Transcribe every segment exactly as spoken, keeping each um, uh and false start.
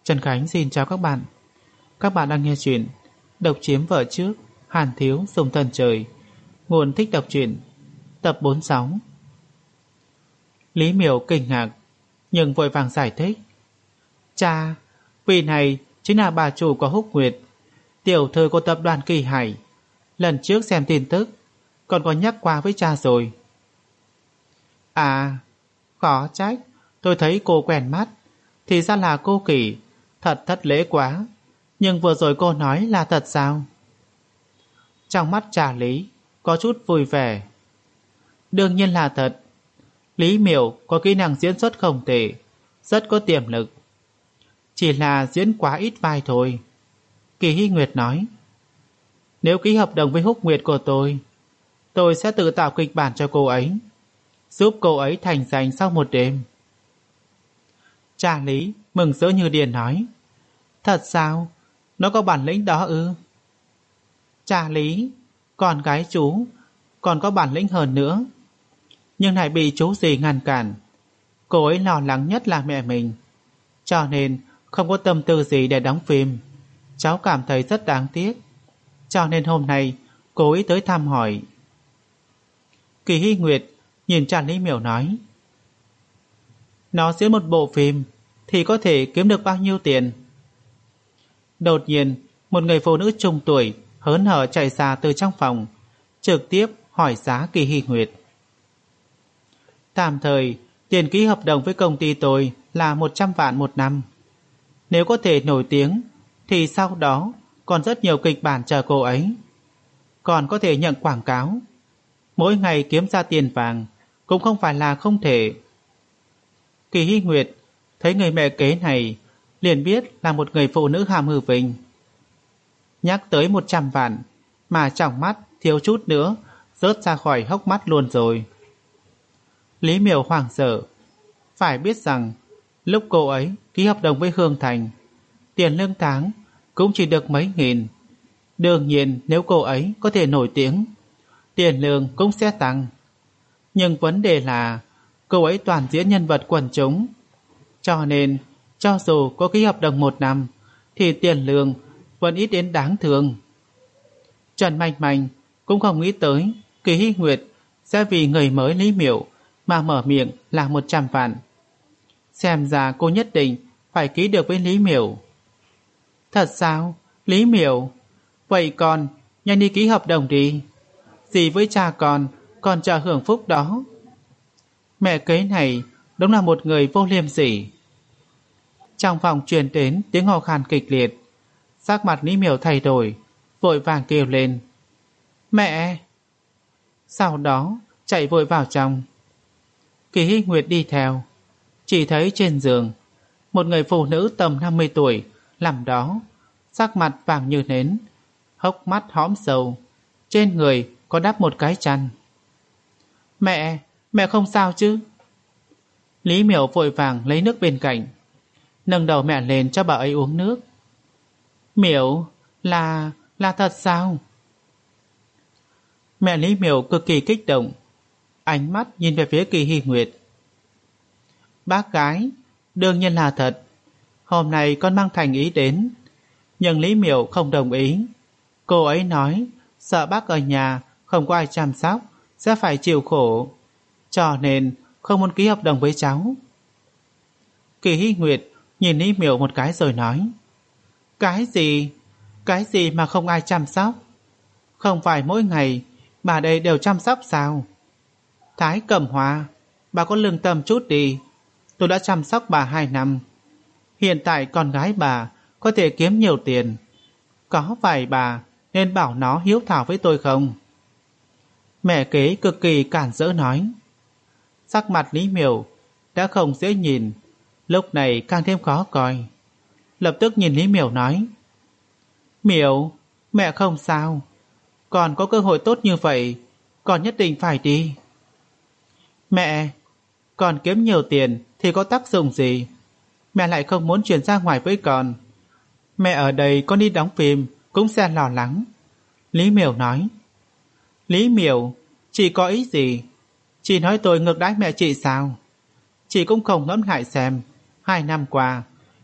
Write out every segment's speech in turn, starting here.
Trần Khánh xin chào các bạn. Các bạn đang nghe chuyện Độc chiếm vợ trước, Hàn thiếu dùng thần trời. Nguồn thích đọc truyện. Tập bốn mươi sáu. Lý Miểu kinh ngạc nhưng vội vàng giải thích. Cha, vị này chính là bà chủ của Húc Nguyệt, tiểu thư của tập đoàn Kỳ Hải. Lần trước xem tin tức còn có nhắc qua với cha rồi. À, khó trách, tôi thấy cô quen mắt. Thì ra là cô Kỳ. Thật thất lễ quá. Nhưng vừa rồi cô nói là thật sao? Trong mắt Trà Lý có chút vui vẻ. Đương nhiên là thật. Lý Miểu có kỹ năng diễn xuất không tệ, rất có tiềm lực. Chỉ là diễn quá ít vai thôi. Kỳ Hy Nguyệt nói. Nếu ký hợp đồng với Húc Nguyệt của tôi, tôi sẽ tự tạo kịch bản cho cô ấy, giúp cô ấy thành danh sau một đêm. Trà Lý mừng rỡ như điên nói. Thật sao? Nó có bản lĩnh đó ư? Trà Lý, con gái chú còn có bản lĩnh hơn nữa, nhưng lại bị chú gì ngăn cản. Cô ấy lo lắng nhất là mẹ mình, cho nên không có tâm tư gì để đóng phim. Cháu cảm thấy rất đáng tiếc, cho nên hôm nay cô ấy tới thăm hỏi. Kỳ Hy Nguyệt nhìn Trà Lý Miểu nói. Nó diễn một bộ phim thì có thể kiếm được bao nhiêu tiền? Đột nhiên một người phụ nữ trung tuổi hớn hở chạy ra từ trong phòng, trực tiếp hỏi giá Kỳ Hy Nguyệt. Tạm thời tiền ký hợp đồng với công ty tôi là một trăm vạn một năm. Nếu có thể nổi tiếng thì sau đó còn rất nhiều kịch bản chờ cô ấy. Còn có thể nhận quảng cáo, mỗi ngày kiếm ra tiền vàng cũng không phải là không thể. Kỳ Hy Nguyệt thấy người mẹ kế này liền biết là một người phụ nữ hàm hư vinh. Nhắc tới một trăm vạn mà trong mắt thiếu chút nữa rớt ra khỏi hốc mắt luôn rồi. Lý Miểu hoảng sợ. Phải biết rằng lúc cô ấy ký hợp đồng với Hương Thành, tiền lương tháng cũng chỉ được mấy nghìn. Đương nhiên nếu cô ấy có thể nổi tiếng, tiền lương cũng sẽ tăng. Nhưng vấn đề là cô ấy toàn diễn nhân vật quần chúng, cho nên cho dù có ký hợp đồng một năm thì tiền lương vẫn ít đến đáng thương. Trần Manh Manh cũng không nghĩ tới Kỳ Hy Nguyệt sẽ vì người mới Lý Miểu mà mở miệng là một trăm vạn. Xem ra cô nhất định phải ký được với Lý Miểu. Thật sao? Lý Miểu? Vậy con nhanh đi ký hợp đồng đi. Dì với cha con còn chờ hưởng phúc đó. Mẹ kế này đúng là một người vô liêm sỉ. Trong phòng truyền đến tiếng ho khan kịch liệt. Sắc mặt Lý Miểu thay đổi, vội vàng kêu lên. Mẹ! Sau đó chạy vội vào trong. Kỳ Hy Nguyệt đi theo, chỉ thấy trên giường một người phụ nữ tầm năm mươi tuổi nằm đó, sắc mặt vàng như nến, hốc mắt hõm sầu, trên người có đắp một cái chăn. Mẹ! Mẹ không sao chứ? Lý Miểu vội vàng lấy nước bên cạnh, nâng đầu mẹ lên cho bà ấy uống nước. Miểu, là... là thật sao? Mẹ Lý Miểu cực kỳ kích động, ánh mắt nhìn về phía Kỳ Hy Nguyệt. Bác gái, đương nhiên là thật. Hôm nay con mang thành ý đến, nhưng Lý Miểu không đồng ý. Cô ấy nói sợ bác ở nhà không có ai chăm sóc sẽ phải chịu khổ, cho nên không muốn ký hợp đồng với cháu. Kỳ Hy Nguyệt nhìn Lý Miểu một cái rồi nói. Cái gì? Cái gì mà không ai chăm sóc? Không phải mỗi ngày bà đây đều chăm sóc sao? Thái Cẩm Hoa, bà có lương tâm chút đi. Tôi đã chăm sóc bà hai năm. Hiện tại con gái bà có thể kiếm nhiều tiền, có phải bà nên bảo nó hiếu thảo với tôi không? Mẹ kế cực kỳ cản rỡ nói. Sắc mặt Lý Miểu đã không dễ nhìn, lúc này càng thêm khó coi. Lập tức nhìn Lý Miểu nói. Miểu, mẹ không sao. Còn có cơ hội tốt như vậy, con nhất định phải đi. Mẹ, con kiếm nhiều tiền thì có tác dụng gì? Mẹ lại không muốn chuyển ra ngoài với con. Mẹ ở đây con đi đóng phim cũng sẽ lo lắng. Lý Miểu nói. Lý Miểu, chị có ý gì? Chị nói tôi ngược đãi mẹ chị sao? Chị cũng không ngẫm lại xem, hai năm qua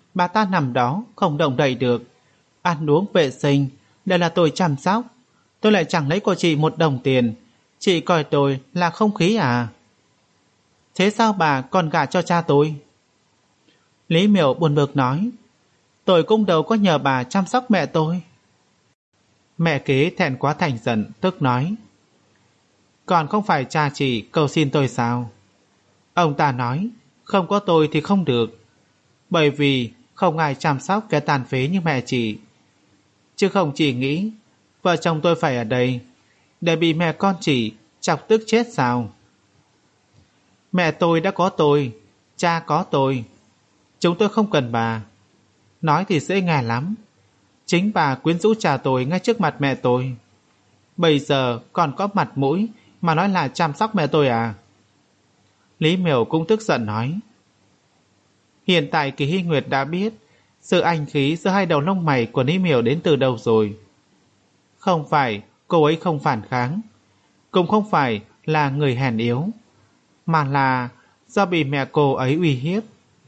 Bà ta nằm đó không động đậy được, ăn uống vệ sinh đều là tôi chăm sóc. Tôi lại chẳng lấy của chị một đồng tiền. Chị coi tôi là không khí à? Thế sao bà còn gả cho cha tôi? Lý Miểu buồn bực nói, tôi cũng đâu có nhờ bà chăm sóc mẹ tôi. Mẹ kế thẹn quá thành giận, tức nói, còn không phải cha chị cầu xin tôi sao? Ông ta nói, không có tôi thì không được, bởi vì không ai chăm sóc kẻ tàn phế như mẹ chị. Chứ không chỉ nghĩ vợ chồng tôi phải ở đây để bị mẹ con chị chọc tức chết sao? Mẹ tôi đã có tôi, cha có tôi, chúng tôi không cần bà. Nói thì dễ nghe lắm, chính bà quyến rũ cha tôi ngay trước mặt mẹ tôi. Bây giờ còn có mặt mũi mà nói là chăm sóc mẹ tôi à? Lý Miểu cũng tức giận nói, hiện tại Kỳ Hy Nguyệt đã biết sự anh khí giữa hai đầu lông mày của Lý Miểu đến từ đâu rồi. Không phải cô ấy không phản kháng, cũng không phải là người hèn yếu, mà là do bị mẹ cô ấy uy hiếp.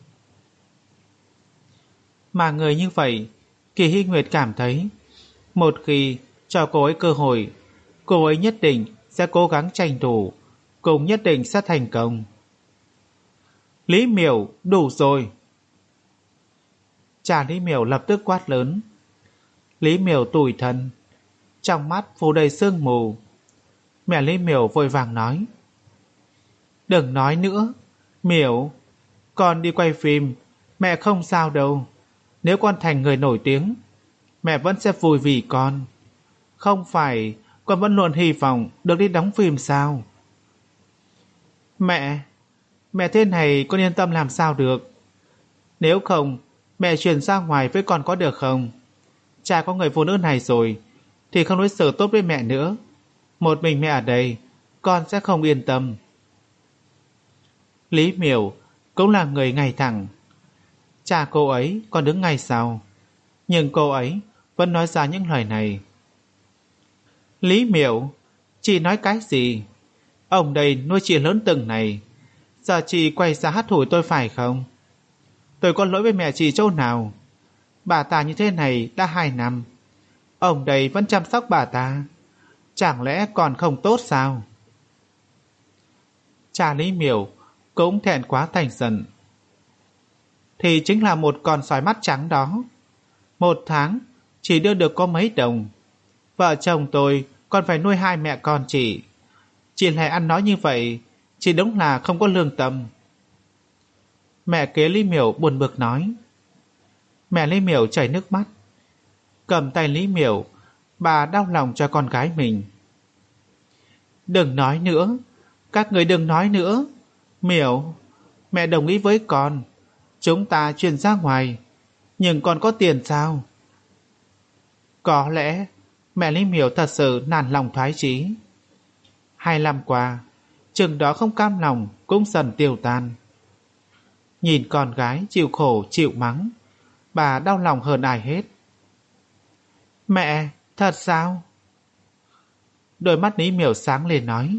Mà người như vậy, Kỳ Hy Nguyệt cảm thấy một khi cho cô ấy cơ hội, cô ấy nhất định sẽ cố gắng tranh thủ, cũng nhất định sẽ thành công. Lý Miểu, đủ rồi! Cha Lý Miểu lập tức quát lớn. Lý Miểu tủi thân, trong mắt phủ đầy sương mù. Mẹ Lý Miểu vội vàng nói, đừng nói nữa, Miểu, con đi quay phim, mẹ không sao đâu. Nếu con thành người nổi tiếng, mẹ vẫn sẽ vui vì con. Không phải con vẫn luôn hy vọng được đi đóng phim sao? Mẹ, mẹ thế này con yên tâm làm sao được? Nếu không, mẹ chuyển ra ngoài với con có được không? Cha có người phụ nữ này rồi thì không đối xử tốt với mẹ nữa. Một mình mẹ ở đây, con sẽ không yên tâm. Lý Miểu cũng là người ngay thẳng. Cha cô ấy còn đứng ngay sau, nhưng cô ấy vẫn nói ra những lời này. Lý Miểu, chị nói cái gì? Ông đây nuôi chị lớn từng này, giờ chị quay ra hắt hủi tôi phải không? Tôi có lỗi với mẹ chị chỗ nào? Bà ta như thế này đã hai năm, ông đây vẫn chăm sóc bà ta, chẳng lẽ còn không tốt sao? Cha Lý Miểu cũng thẹn quá thành giận. Thì chính là một con sói mắt trắng đó, một tháng chỉ đưa được có mấy đồng. Vợ chồng tôi còn phải nuôi hai mẹ con chị. Chị lại ăn nói như vậy, chị đúng là không có lương tâm. Mẹ kế Lý Miểu buồn bực nói. Mẹ Lý Miểu chảy nước mắt, cầm tay Lý Miểu, bà đau lòng cho con gái mình. Đừng nói nữa, các người đừng nói nữa. Miểu, mẹ đồng ý với con, chúng ta chuyển ra ngoài, nhưng con có tiền sao? Có lẽ mẹ Lý Miểu thật sự nản lòng thoái chí. Hai năm qua, chừng đó không cam lòng cũng dần tiêu tan. Nhìn con gái chịu khổ chịu mắng, bà đau lòng hơn ai hết. Mẹ, thật sao? Đôi mắt Lý Miểu sáng lên nói.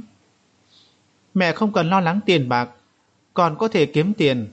Mẹ không cần lo lắng tiền bạc, còn có thể kiếm tiền.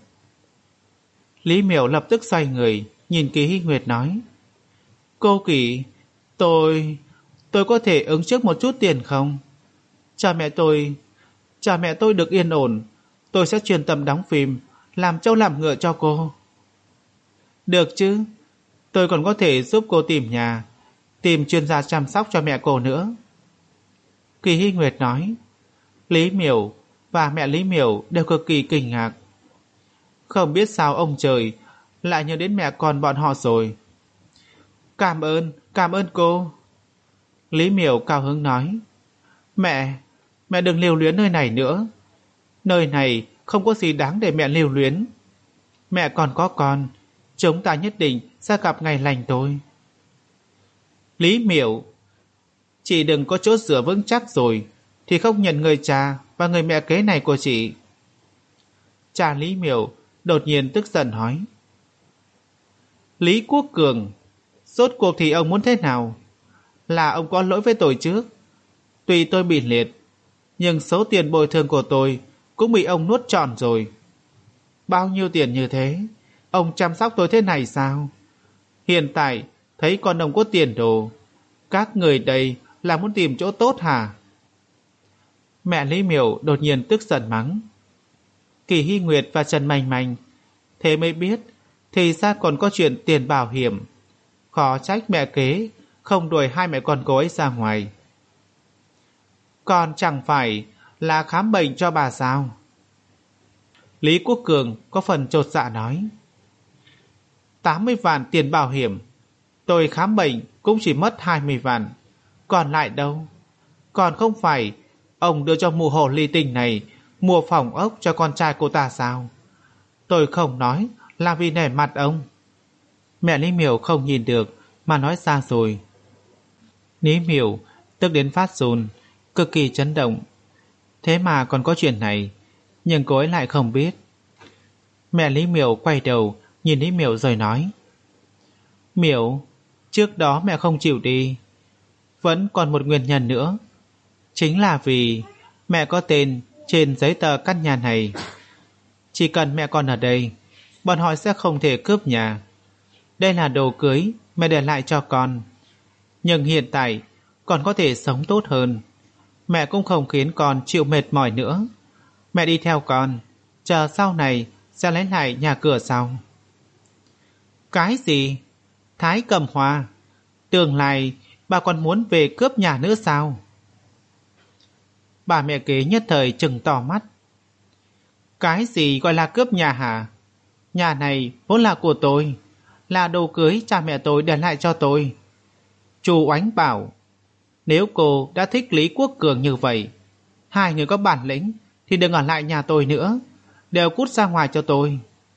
Lý Miểu lập tức xoay người, nhìn Kỳ Hy Nguyệt nói. Cô Kỳ, tôi... tôi có thể ứng trước một chút tiền không? Cha mẹ tôi... cha mẹ tôi được yên ổn, tôi sẽ chuyên tâm đóng phim, làm trâu làm ngựa cho cô. Được chứ, tôi còn có thể giúp cô tìm nhà, tìm chuyên gia chăm sóc cho mẹ cô nữa. Kỳ Hy Nguyệt nói. Lý Miểu và mẹ Lý Miểu đều cực kỳ kinh ngạc. Không biết sao ông trời lại nhớ đến mẹ con bọn họ rồi. Cảm ơn, cảm ơn cô. Lý Miểu cao hứng nói. Mẹ, mẹ đừng lưu luyến nơi này nữa. Nơi này không có gì đáng để mẹ lưu luyến. Mẹ còn có con, chúng ta nhất định sẽ gặp ngày lành tôi. Lý Miểu, chị đừng có chỗ dựa vững chắc rồi thì không nhận người cha và người mẹ kế này của chị. Cha Lý Miểu đột nhiên tức giận hỏi. Lý Quốc Cường, rốt cuộc thì ông muốn thế nào? Là ông có lỗi với tôi trước. Tuy tôi bị liệt, nhưng số tiền bồi thường của tôi cũng bị ông nuốt trọn rồi. Bao nhiêu tiền như thế, Ông chăm sóc tôi thế này sao? Hiện tại thấy con ông có tiền đồ, các người đây là muốn tìm chỗ tốt hả? Mẹ Lý Miểu đột nhiên tức giận mắng. Kỳ Hy Nguyệt và Trần Mành Mành thế mới biết thì ra còn có chuyện tiền bảo hiểm. Khó trách mẹ kế không đuổi hai mẹ con cô ấy ra ngoài. Còn chẳng phải là khám bệnh cho bà sao? Lý Quốc Cường có phần chột dạ nói. tám mươi vạn tiền bảo hiểm, tôi khám bệnh cũng chỉ mất hai mươi vạn. Còn lại đâu? Còn không phải ông đưa cho mụ hồ ly tinh này mua phòng ốc cho con trai cô ta sao? Tôi không nói là vì nể mặt ông. Mẹ Lý Miểu không nhìn được mà nói ra rồi. Lý Miểu tức đến phát run, cực kỳ chấn động. Thế mà còn có chuyện này, nhưng cô ấy lại không biết. Mẹ Lý Miểu quay đầu nhìn Lý Miểu rồi nói. Miểu, trước đó mẹ không chịu đi, vẫn còn một nguyên nhân nữa. Chính là vì mẹ có tên trên giấy tờ căn nhà này. Chỉ cần mẹ còn ở đây, bọn họ sẽ không thể cướp nhà. Đây là đồ cưới mẹ để lại cho con. Nhưng hiện tại con có thể sống tốt hơn. Mẹ cũng không khiến con chịu mệt mỏi nữa. Mẹ đi theo con, chờ sau này sẽ lấy lại nhà cửa sau. Cái gì? Thái Cầm Hoa, tương lai bà còn muốn về cướp nhà nữa sao? Bà mẹ kế nhất thời trừng to mắt. Cái gì gọi là cướp nhà hả? Nhà này vốn là của tôi, là đồ cưới cha mẹ tôi để lại cho tôi. Chú Oánh bảo, nếu cô đã thích Lý Quốc Cường như vậy, hai người có bản lĩnh thì đừng ở lại nhà tôi nữa, đều cút ra ngoài cho tôi.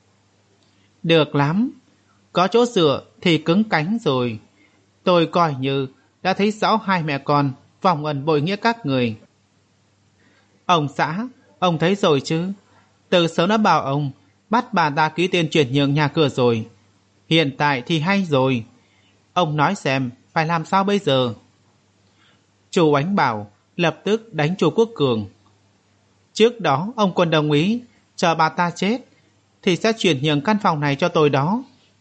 Được lắm, có chỗ dựa thì cứng cánh rồi. Tôi coi như đã thấy rõ hai mẹ con vòng ẩn bội nghĩa các người. Ông xã, ông thấy rồi chứ? Từ sớm đã bảo ông bắt bà ta ký tên chuyển nhượng nhà cửa rồi. Hiện tại thì hay rồi. Ông nói xem phải làm sao bây giờ? Chú Oánh Bảo lập tức đánh chú Quốc Cường. Trước đó ông còn đồng ý chờ bà ta chết thì sẽ chuyển nhượng căn phòng này cho tôi đó.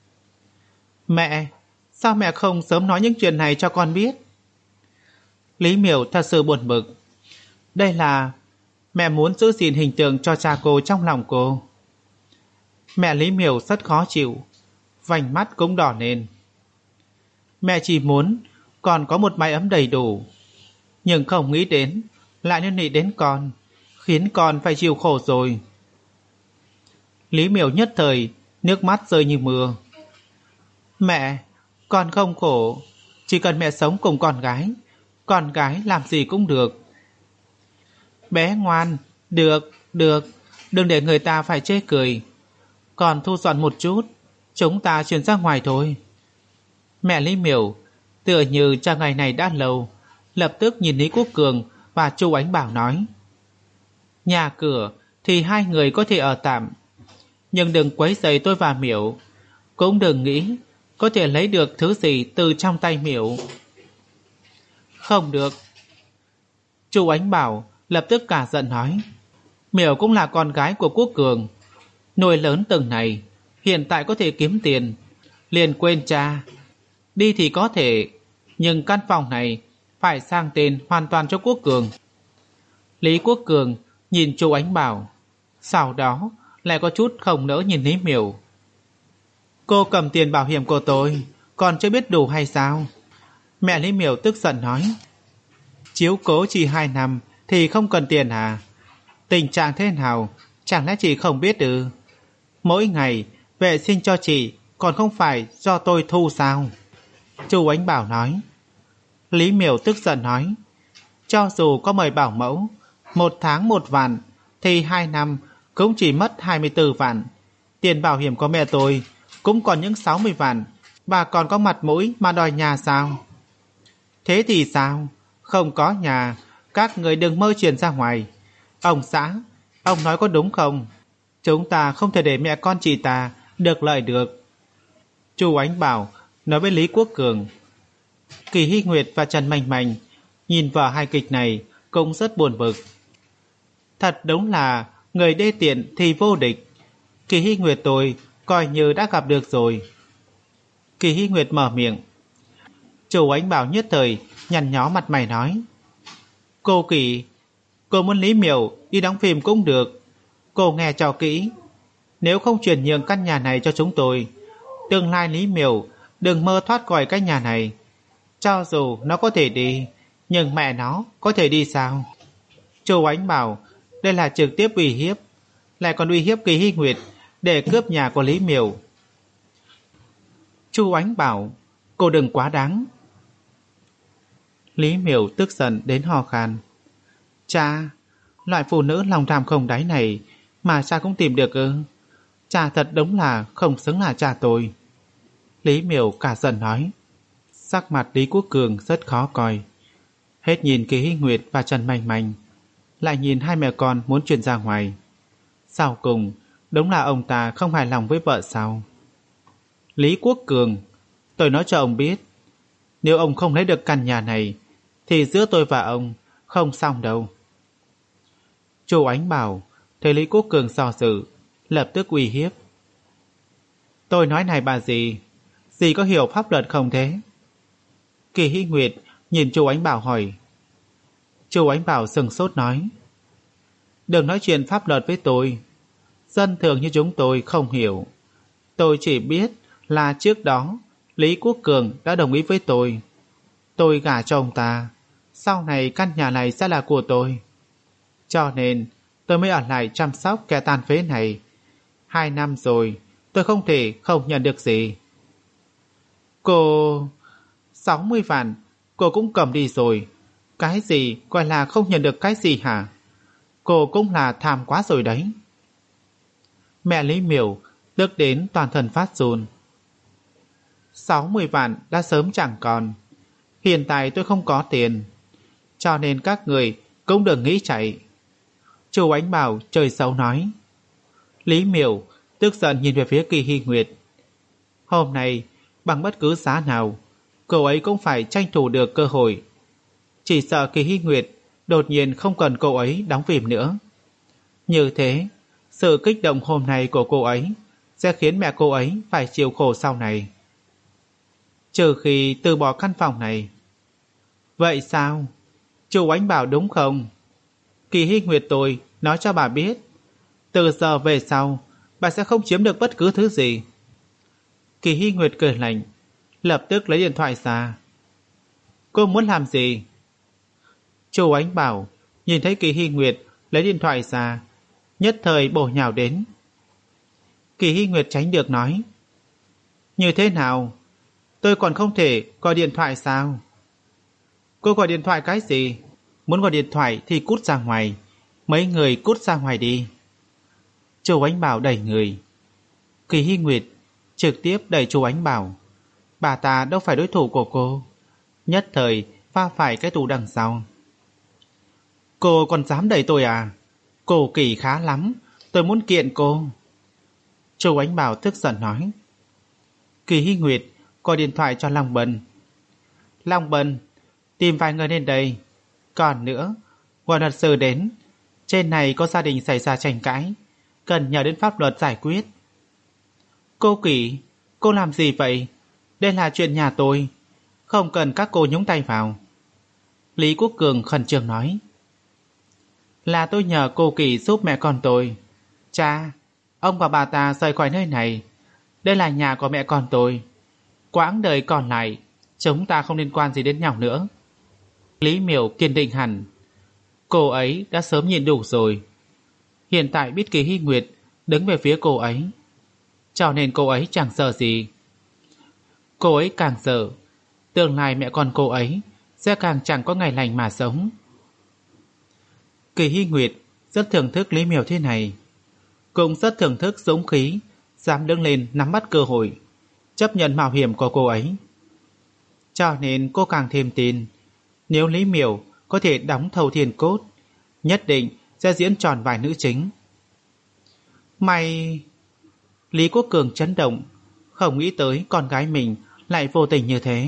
Mẹ, sao mẹ không sớm nói những chuyện này cho con biết? Lý Miểu thật sự buồn bực. Đây là mẹ muốn giữ gìn hình tượng cho cha cô trong lòng cô. Mẹ Lý Miểu rất khó chịu, vành mắt cũng đỏ lên. Mẹ chỉ muốn còn có một mái ấm đầy đủ, nhưng không nghĩ đến lại liên lụy đến con, khiến con phải chịu khổ rồi. Lý Miểu nhất thời nước mắt rơi như mưa. Mẹ, con không khổ, chỉ cần mẹ sống cùng con gái, con gái làm gì cũng được. Bé ngoan, được, được, đừng để người ta phải chê cười. Còn thu dọn một chút, chúng ta chuyển ra ngoài thôi. Mẹ Lý Miểu tựa như cha ngày này đã lâu, lập tức nhìn Lý Quốc Cường và Chu Ánh Bảo nói. Nhà cửa thì hai người có thể ở tạm, nhưng đừng quấy rầy tôi và Miểu. Cũng đừng nghĩ có thể lấy được thứ gì từ trong tay Miểu. Không được. Chu Ánh Bảo lập tức cả giận nói. Miểu cũng là con gái của Quốc Cường, nuôi lớn từng này, hiện tại có thể kiếm tiền, liền quên cha. Đi thì có thể, nhưng căn phòng này phải sang tên hoàn toàn cho Quốc Cường. Lý Quốc Cường nhìn Chu Ánh Bảo, sau đó lại có chút không nỡ nhìn Lý Miểu. Cô cầm tiền bảo hiểm của tôi còn chưa biết đủ hay sao? Mẹ Lý Miểu tức giận nói. Chiếu cố chỉ hai năm thì không cần tiền à? Tình trạng thế nào chẳng lẽ chị không biết ư? Mỗi ngày vệ sinh cho chị còn không phải do tôi thu sao? Chu Ánh Bảo nói. Lý Miểu tức giận nói. Cho dù có mời bảo mẫu, một tháng một vạn thì hai năm cũng chỉ mất hai mươi tư vạn. Tiền bảo hiểm của mẹ tôi cũng còn những sáu mươi vạn, và còn có mặt mũi mà đòi nhà sao? Thế thì sao? Không có nhà, các người đừng mơ chuyển ra ngoài. Ông xã, ông nói có đúng không? Chúng ta không thể để mẹ con chị ta được lợi được. Chu Ánh Bảo nói với Lý Quốc Cường. Kỳ Hy Nguyệt và Trần Mành Mành nhìn vào hai kịch này cũng rất buồn bực. Thật đúng là người đê tiện thì vô địch. Kỳ Hy Nguyệt tôi coi như đã gặp được rồi. Kỳ Hy Nguyệt mở miệng. Chủ Ánh Bảo nhất thời nhăn nhó mặt mày nói: Cô Kỳ, cô muốn Lý Miểu đi đóng phim cũng được. Cô nghe cho kỹ, nếu không chuyển nhượng căn nhà này cho chúng tôi, tương lai Lý Miểu đừng mơ thoát khỏi cái nhà này. Cho dù nó có thể đi, nhưng mẹ nó có thể đi sao? Chu Ánh bảo đây là trực tiếp uy hiếp, lại còn uy hiếp Kỳ Hy Nguyệt để cướp nhà của Lý Miểu. Chu Ánh bảo cô đừng quá đáng. Lý Miểu tức giận đến ho khan. Cha, loại phụ nữ lòng tham không đáy này mà cha cũng tìm được ư? Cha thật đúng là không xứng là cha tôi. Lý Miểu cả giận nói. Sắc mặt Lý Quốc Cường rất khó coi. Hết nhìn Kỳ Hy Nguyệt và Trần Manh Manh, lại nhìn hai mẹ con muốn chuyển ra ngoài. Sau cùng đúng là ông ta không hài lòng với vợ sao? Lý Quốc Cường, tôi nói cho ông biết, nếu ông không lấy được căn nhà này thì giữa tôi và ông không xong đâu. Chu Ánh bảo thấy Lý Quốc Cường do dự, lập tức uy hiếp. Tôi nói này bà dì, dì có hiểu pháp luật không thế? Kỳ Hy Nguyệt nhìn Chu Ánh Bảo hỏi. Chu Ánh Bảo sừng sốt nói. Đừng nói chuyện pháp luật với tôi, dân thường như chúng tôi không hiểu. Tôi chỉ biết là trước đó Lý Quốc Cường đã đồng ý với tôi. Tôi gả cho ông ta, sau này căn nhà này sẽ là của tôi. Cho nên tôi mới ở lại chăm sóc kẻ tàn phế này. Hai năm rồi, tôi không thể không nhận được gì. Cô... sáu mươi vạn, cô cũng cầm đi rồi. Cái gì gọi là không nhận được cái gì hả? Cô cũng là tham quá rồi đấy. Mẹ Lý Miểu tức đến toàn thân phát run. sáu mươi vạn đã sớm chẳng còn. Hiện tại tôi không có tiền, cho nên các người cũng đừng nghĩ chạy. Chu Ánh Bảo trời xấu nói. Lý Miểu tức giận nhìn về phía Kỳ Hy Nguyệt. Hôm nay bằng bất cứ giá nào cô ấy cũng phải tranh thủ được cơ hội. Chỉ sợ Kỳ Hy Nguyệt đột nhiên không cần cô ấy đóng phim nữa. Như thế, sự kích động hôm nay của cô ấy sẽ khiến mẹ cô ấy phải chịu khổ sau này. Trừ khi từ bỏ căn phòng này. Vậy sao? Chu Ánh bảo đúng không? Kỳ Hy Nguyệt tôi nói cho bà biết, từ giờ về sau bà sẽ không chiếm được bất cứ thứ gì. Kỳ Hy Nguyệt cười lạnh, lập tức lấy điện thoại ra. Cô muốn làm gì? Chu Ánh bảo nhìn thấy Kỳ Hy Nguyệt lấy điện thoại ra, nhất thời bổ nhào đến. Kỳ Hy Nguyệt tránh được nói. Như thế nào? Tôi còn không thể gọi điện thoại sao? Cô gọi điện thoại cái gì? Muốn gọi điện thoại thì cút ra ngoài. Mấy người cút ra ngoài đi. Chu Ánh Bảo đẩy người. Kỳ Hy Nguyệt trực tiếp đẩy Chu Ánh Bảo. Bà ta đâu phải đối thủ của cô. Nhất thời va phải cái tủ đằng sau. Cô còn dám đẩy tôi à? Cô Kỳ khá lắm, tôi muốn kiện cô. Chu Ánh Bảo tức giận nói. Kỳ Hy Nguyệt gọi điện thoại cho Long Bân. Long Bân, tìm vài người lên đây. Còn nữa, gọi luật sư đến. Trên này có gia đình xảy ra tranh cãi, cần nhờ đến pháp luật giải quyết. Cô Kỳ, cô làm gì vậy? Đây là chuyện nhà tôi, không cần các cô nhúng tay vào. Lý Quốc Cường khẩn trương nói. Là tôi nhờ cô Kỳ giúp mẹ con tôi. Cha, ông và bà ta rời khỏi nơi này. Đây là nhà của mẹ con tôi. Quãng đời còn lại chúng ta không liên quan gì đến nhau nữa. Lý Miểu kiên định hẳn. Cô ấy đã sớm nhìn đủ rồi. Hiện tại biết Kỳ Hy Nguyệt đứng về phía cô ấy, cho nên cô ấy chẳng sợ gì. Cô ấy càng sợ, tương lai mẹ con cô ấy sẽ càng chẳng có ngày lành mà sống. Kỳ Hy Nguyệt rất thưởng thức Lý Miểu thế này, cũng rất thưởng thức dũng khí dám đứng lên nắm bắt cơ hội, chấp nhận mạo hiểm của cô ấy. Cho nên cô càng thêm tin, nếu Lý Miểu có thể đóng thầu thiên cốt, nhất định sẽ diễn tròn vai nữ chính. Mày... Lý Quốc Cường chấn động, không nghĩ tới con gái mình lại vô tình như thế.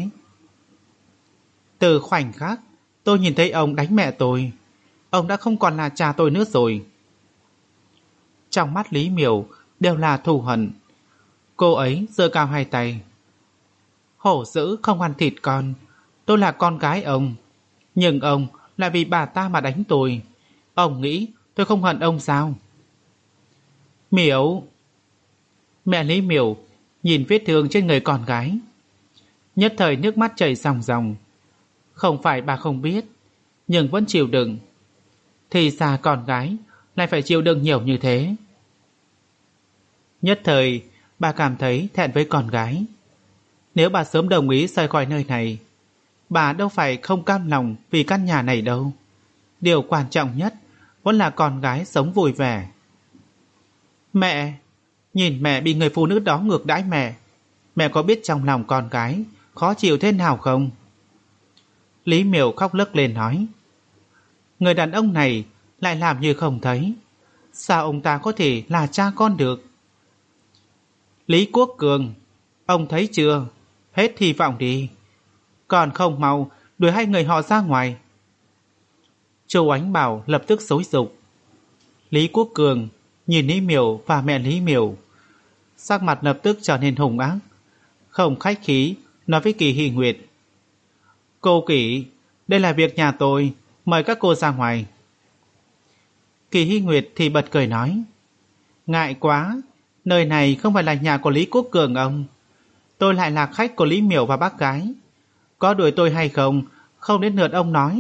Từ khoảnh khắc tôi nhìn thấy ông đánh mẹ tôi, ông đã không còn là cha tôi nữa rồi. Trong mắt Lý Miểu đều là thù hận. Cô ấy giơ cao hai tay. Hổ dữ không ăn thịt con. Tôi là con gái ông. Nhưng ông lại vì bà ta mà đánh tôi. Ông nghĩ tôi không hận ông sao? Miểu. Mẹ Lý Miểu nhìn vết thương trên người con gái, nhất thời nước mắt chảy ròng ròng. Không phải bà không biết, nhưng vẫn chịu đựng. Thì ra con gái lại phải chịu đựng nhiều như thế. Nhất thời bà cảm thấy thẹn với con gái. Nếu bà sớm đồng ý rời khỏi nơi này, bà đâu phải không cam lòng vì căn nhà này đâu. Điều quan trọng nhất vẫn là con gái sống vui vẻ. Mẹ, nhìn mẹ bị người phụ nữ đó ngược đãi mẹ. Mẹ có biết trong lòng con gái khó chịu thế nào không? Lý Miểu khóc lấc lên nói. Người đàn ông này lại làm như không thấy. Sao ông ta có thể là cha con được? Lý Quốc Cường, ông thấy chưa? Hết hy vọng đi. Còn không mau đuổi hai người họ ra ngoài. Chu Ánh Bảo lập tức xúi giục. Lý Quốc Cường nhìn Lý Miểu và mẹ Lý Miểu, sắc mặt lập tức trở nên hung ác, không khách khí nói với Kỳ Hy Nguyệt. Cô Kỳ, đây là việc nhà tôi, mời các cô ra ngoài. Kỳ Hy Nguyệt thì bật cười nói. Ngại quá, nơi này không phải là nhà của Lý Quốc Cường ông. Tôi lại là khách của Lý Miểu và bác gái. Có đuổi tôi hay không, không đến lượt ông nói.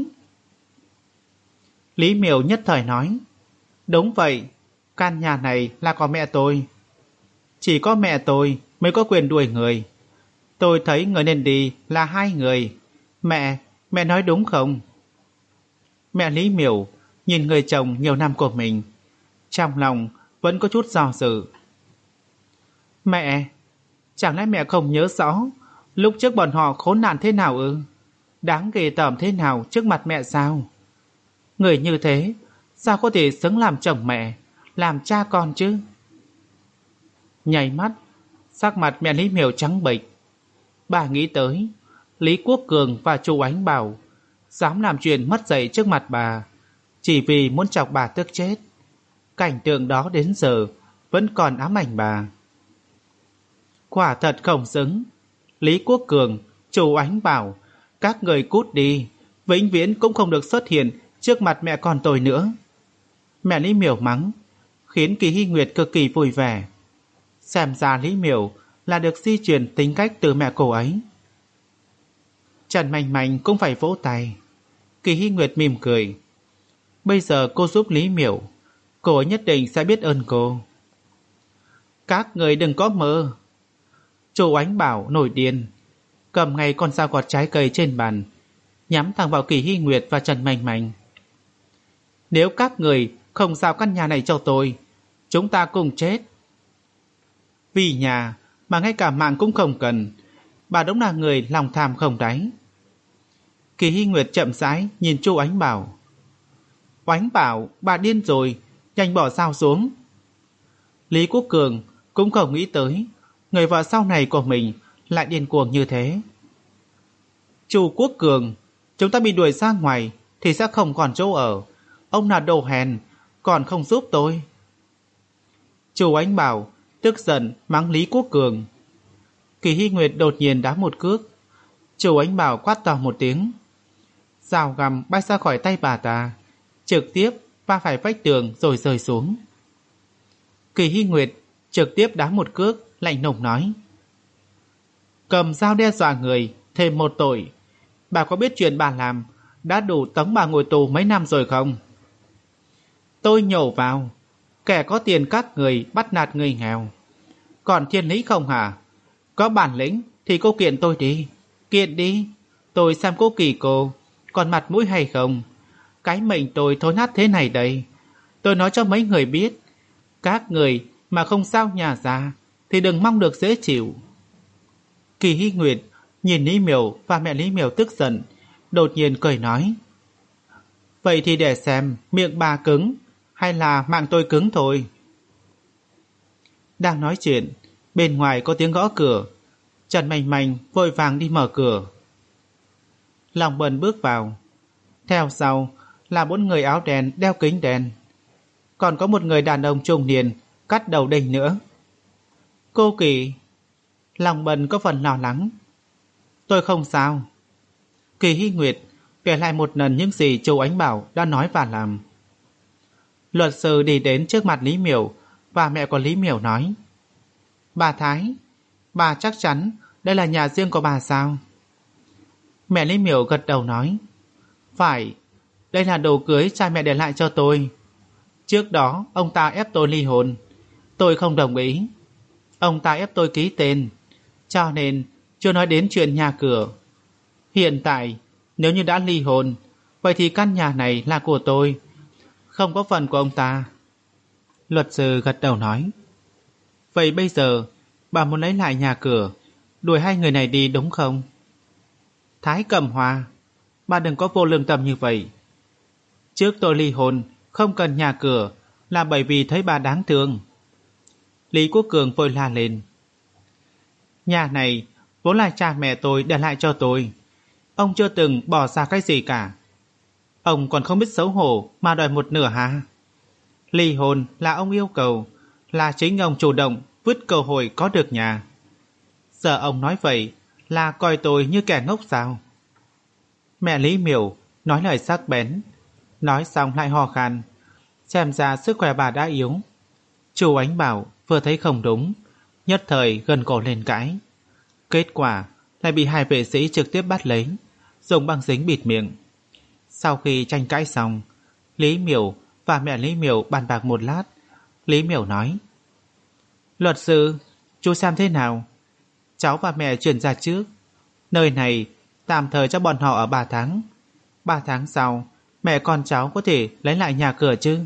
Lý Miểu nhất thời nói. Đúng vậy, căn nhà này là của mẹ tôi. Chỉ có mẹ tôi mới có quyền đuổi người. Tôi thấy người nên đi là hai người. Mẹ, mẹ nói đúng không? Mẹ Lý Miểu nhìn người chồng nhiều năm của mình, trong lòng vẫn có chút do dự. Mẹ, chẳng lẽ mẹ không nhớ rõ lúc trước bọn họ khốn nạn thế nào ư? Đáng ghê tởm thế nào trước mặt mẹ sao? Người như thế sao có thể xứng làm chồng mẹ, làm cha con chứ? Nháy mắt, sắc mặt mẹ Lý Miểu trắng bệch. Bà nghĩ tới Lý Quốc Cường và Chu Ánh Bảo dám làm chuyện mất dạy trước mặt bà, chỉ vì muốn chọc bà tức chết. Cảnh tượng đó đến giờ vẫn còn ám ảnh bà. Quả thật không xứng. Lý Quốc Cường, Chu Ánh Bảo, các người cút đi, vĩnh viễn cũng không được xuất hiện trước mặt mẹ con tôi nữa. Mẹ Lý Miểu mắng, khiến Kỳ Hy Nguyệt cực kỳ vui vẻ. Xem ra Lý Miểu là được di truyền tính cách từ mẹ cô ấy. Trần Mạnh Mạnh cũng phải vỗ tay. Kỳ Hy Nguyệt mỉm cười. Bây giờ cô giúp Lý Miểu, cô ấy nhất định sẽ biết ơn cô. Các người đừng có mơ. Chu Ánh Bảo nổi điên, cầm ngay con dao gọt trái cây trên bàn, nhắm thẳng vào Kỳ Hy Nguyệt và Trần Mạnh Mạnh. Nếu các người không giao căn nhà này cho tôi, chúng ta cùng chết. Vì nhà mà ngay cả mạng cũng không cần, bà đúng là người lòng tham không đáy. Kỳ Hy Nguyệt chậm rãi nhìn Chu Ánh Bảo. Ánh Bảo, bà điên rồi, nhanh bỏ dao xuống. Lý Quốc Cường cũng không nghĩ tới người vợ sau này của mình lại điên cuồng như thế. Chu Quốc Cường, chúng ta bị đuổi ra ngoài thì sẽ không còn chỗ ở. Ông là đồ hèn, còn không giúp tôi. Chu Ánh Bảo tức giận mắng Lý Quốc Cường. Kỳ Hy Nguyệt đột nhiên đá một cước. Chu Ánh Bảo quát to một tiếng. Dao găm bay ra khỏi tay bà ta, trực tiếp va phải vách tường rồi rơi xuống. Kỳ Hy Nguyệt trực tiếp đá một cước, lạnh lùng nói. Cầm dao đe dọa người, thêm một tội. Bà có biết chuyện bà làm đã đủ tống bà ngồi tù mấy năm rồi không? Tôi nhổ vào, kẻ có tiền các người bắt nạt người nghèo. Còn thiên lý không hả? Có bản lĩnh thì cô kiện tôi đi. Kiện đi, tôi xem cô Kỳ cô còn mặt mũi hay không. Cái mệnh tôi thối nát thế này đây. Tôi nói cho mấy người biết, các người mà không sao nhà ra thì đừng mong được dễ chịu. Kỳ Hy Nguyệt nhìn Lý Miểu và mẹ Lý Miểu tức giận, đột nhiên cười nói. Vậy thì để xem miệng bà cứng hay là mạng tôi cứng thôi. Đang nói chuyện, bên ngoài có tiếng gõ cửa. Trần Mạnh Mạnh vội vàng đi mở cửa. Lòng Bần bước vào. Theo sau là bốn người áo đen đeo kính đen. Còn có một người đàn ông trung niên cắt đầu đinh nữa. Cô Kỳ, Lòng Bần có phần lo lắng. Tôi không sao. Kỳ Hy Nguyệt kể lại một lần những gì Chu Ánh Bảo đã nói và làm. Luật sư đi đến trước mặt Lý Miểu và mẹ của Lý Miểu nói: Bà Thái, bà chắc chắn đây là nhà riêng của bà sao? Mẹ Lý Miểu gật đầu nói: Phải, đây là đồ cưới cha mẹ để lại cho tôi. Trước đó ông ta ép tôi ly hôn, tôi không đồng ý. Ông ta ép tôi ký tên, cho nên chưa nói đến chuyện nhà cửa. Hiện tại nếu như đã ly hôn, vậy thì căn nhà này là của tôi, không có phần của ông ta. Luật sư gật đầu nói: Vậy bây giờ bà muốn lấy lại nhà cửa, đuổi hai người này đi đúng không? Thái Cẩm Hoa, bà đừng có vô lương tâm như vậy. Trước tôi ly hôn không cần nhà cửa là bởi vì thấy bà đáng thương. Lý Quốc Cường vội la lên: Nhà này vốn là cha mẹ tôi để lại cho tôi, ông chưa từng bỏ ra cái gì cả. Ông còn không biết xấu hổ mà đòi một nửa hả? Ly hôn là ông yêu cầu, là chính ông chủ động vứt cơ hội có được nhà. Giờ ông nói vậy là coi tôi như kẻ ngốc sao? Mẹ Lý Miểu nói lời sắc bén, nói xong lại ho khan, xem ra sức khỏe bà đã yếu. Chu Ánh Bảo vừa thấy không đúng, nhất thời gần cổ lên cãi. Kết quả lại bị hai vệ sĩ trực tiếp bắt lấy, dùng băng dính bịt miệng. Sau khi tranh cãi xong, Lý Miểu và mẹ Lý Miểu bàn bạc một lát. Lý Miểu nói: Luật sư, chú xem thế nào? Cháu và mẹ chuyển ra trước, nơi này tạm thời cho bọn họ ở ba tháng. Ba tháng sau mẹ con cháu có thể lấy lại nhà cửa chứ?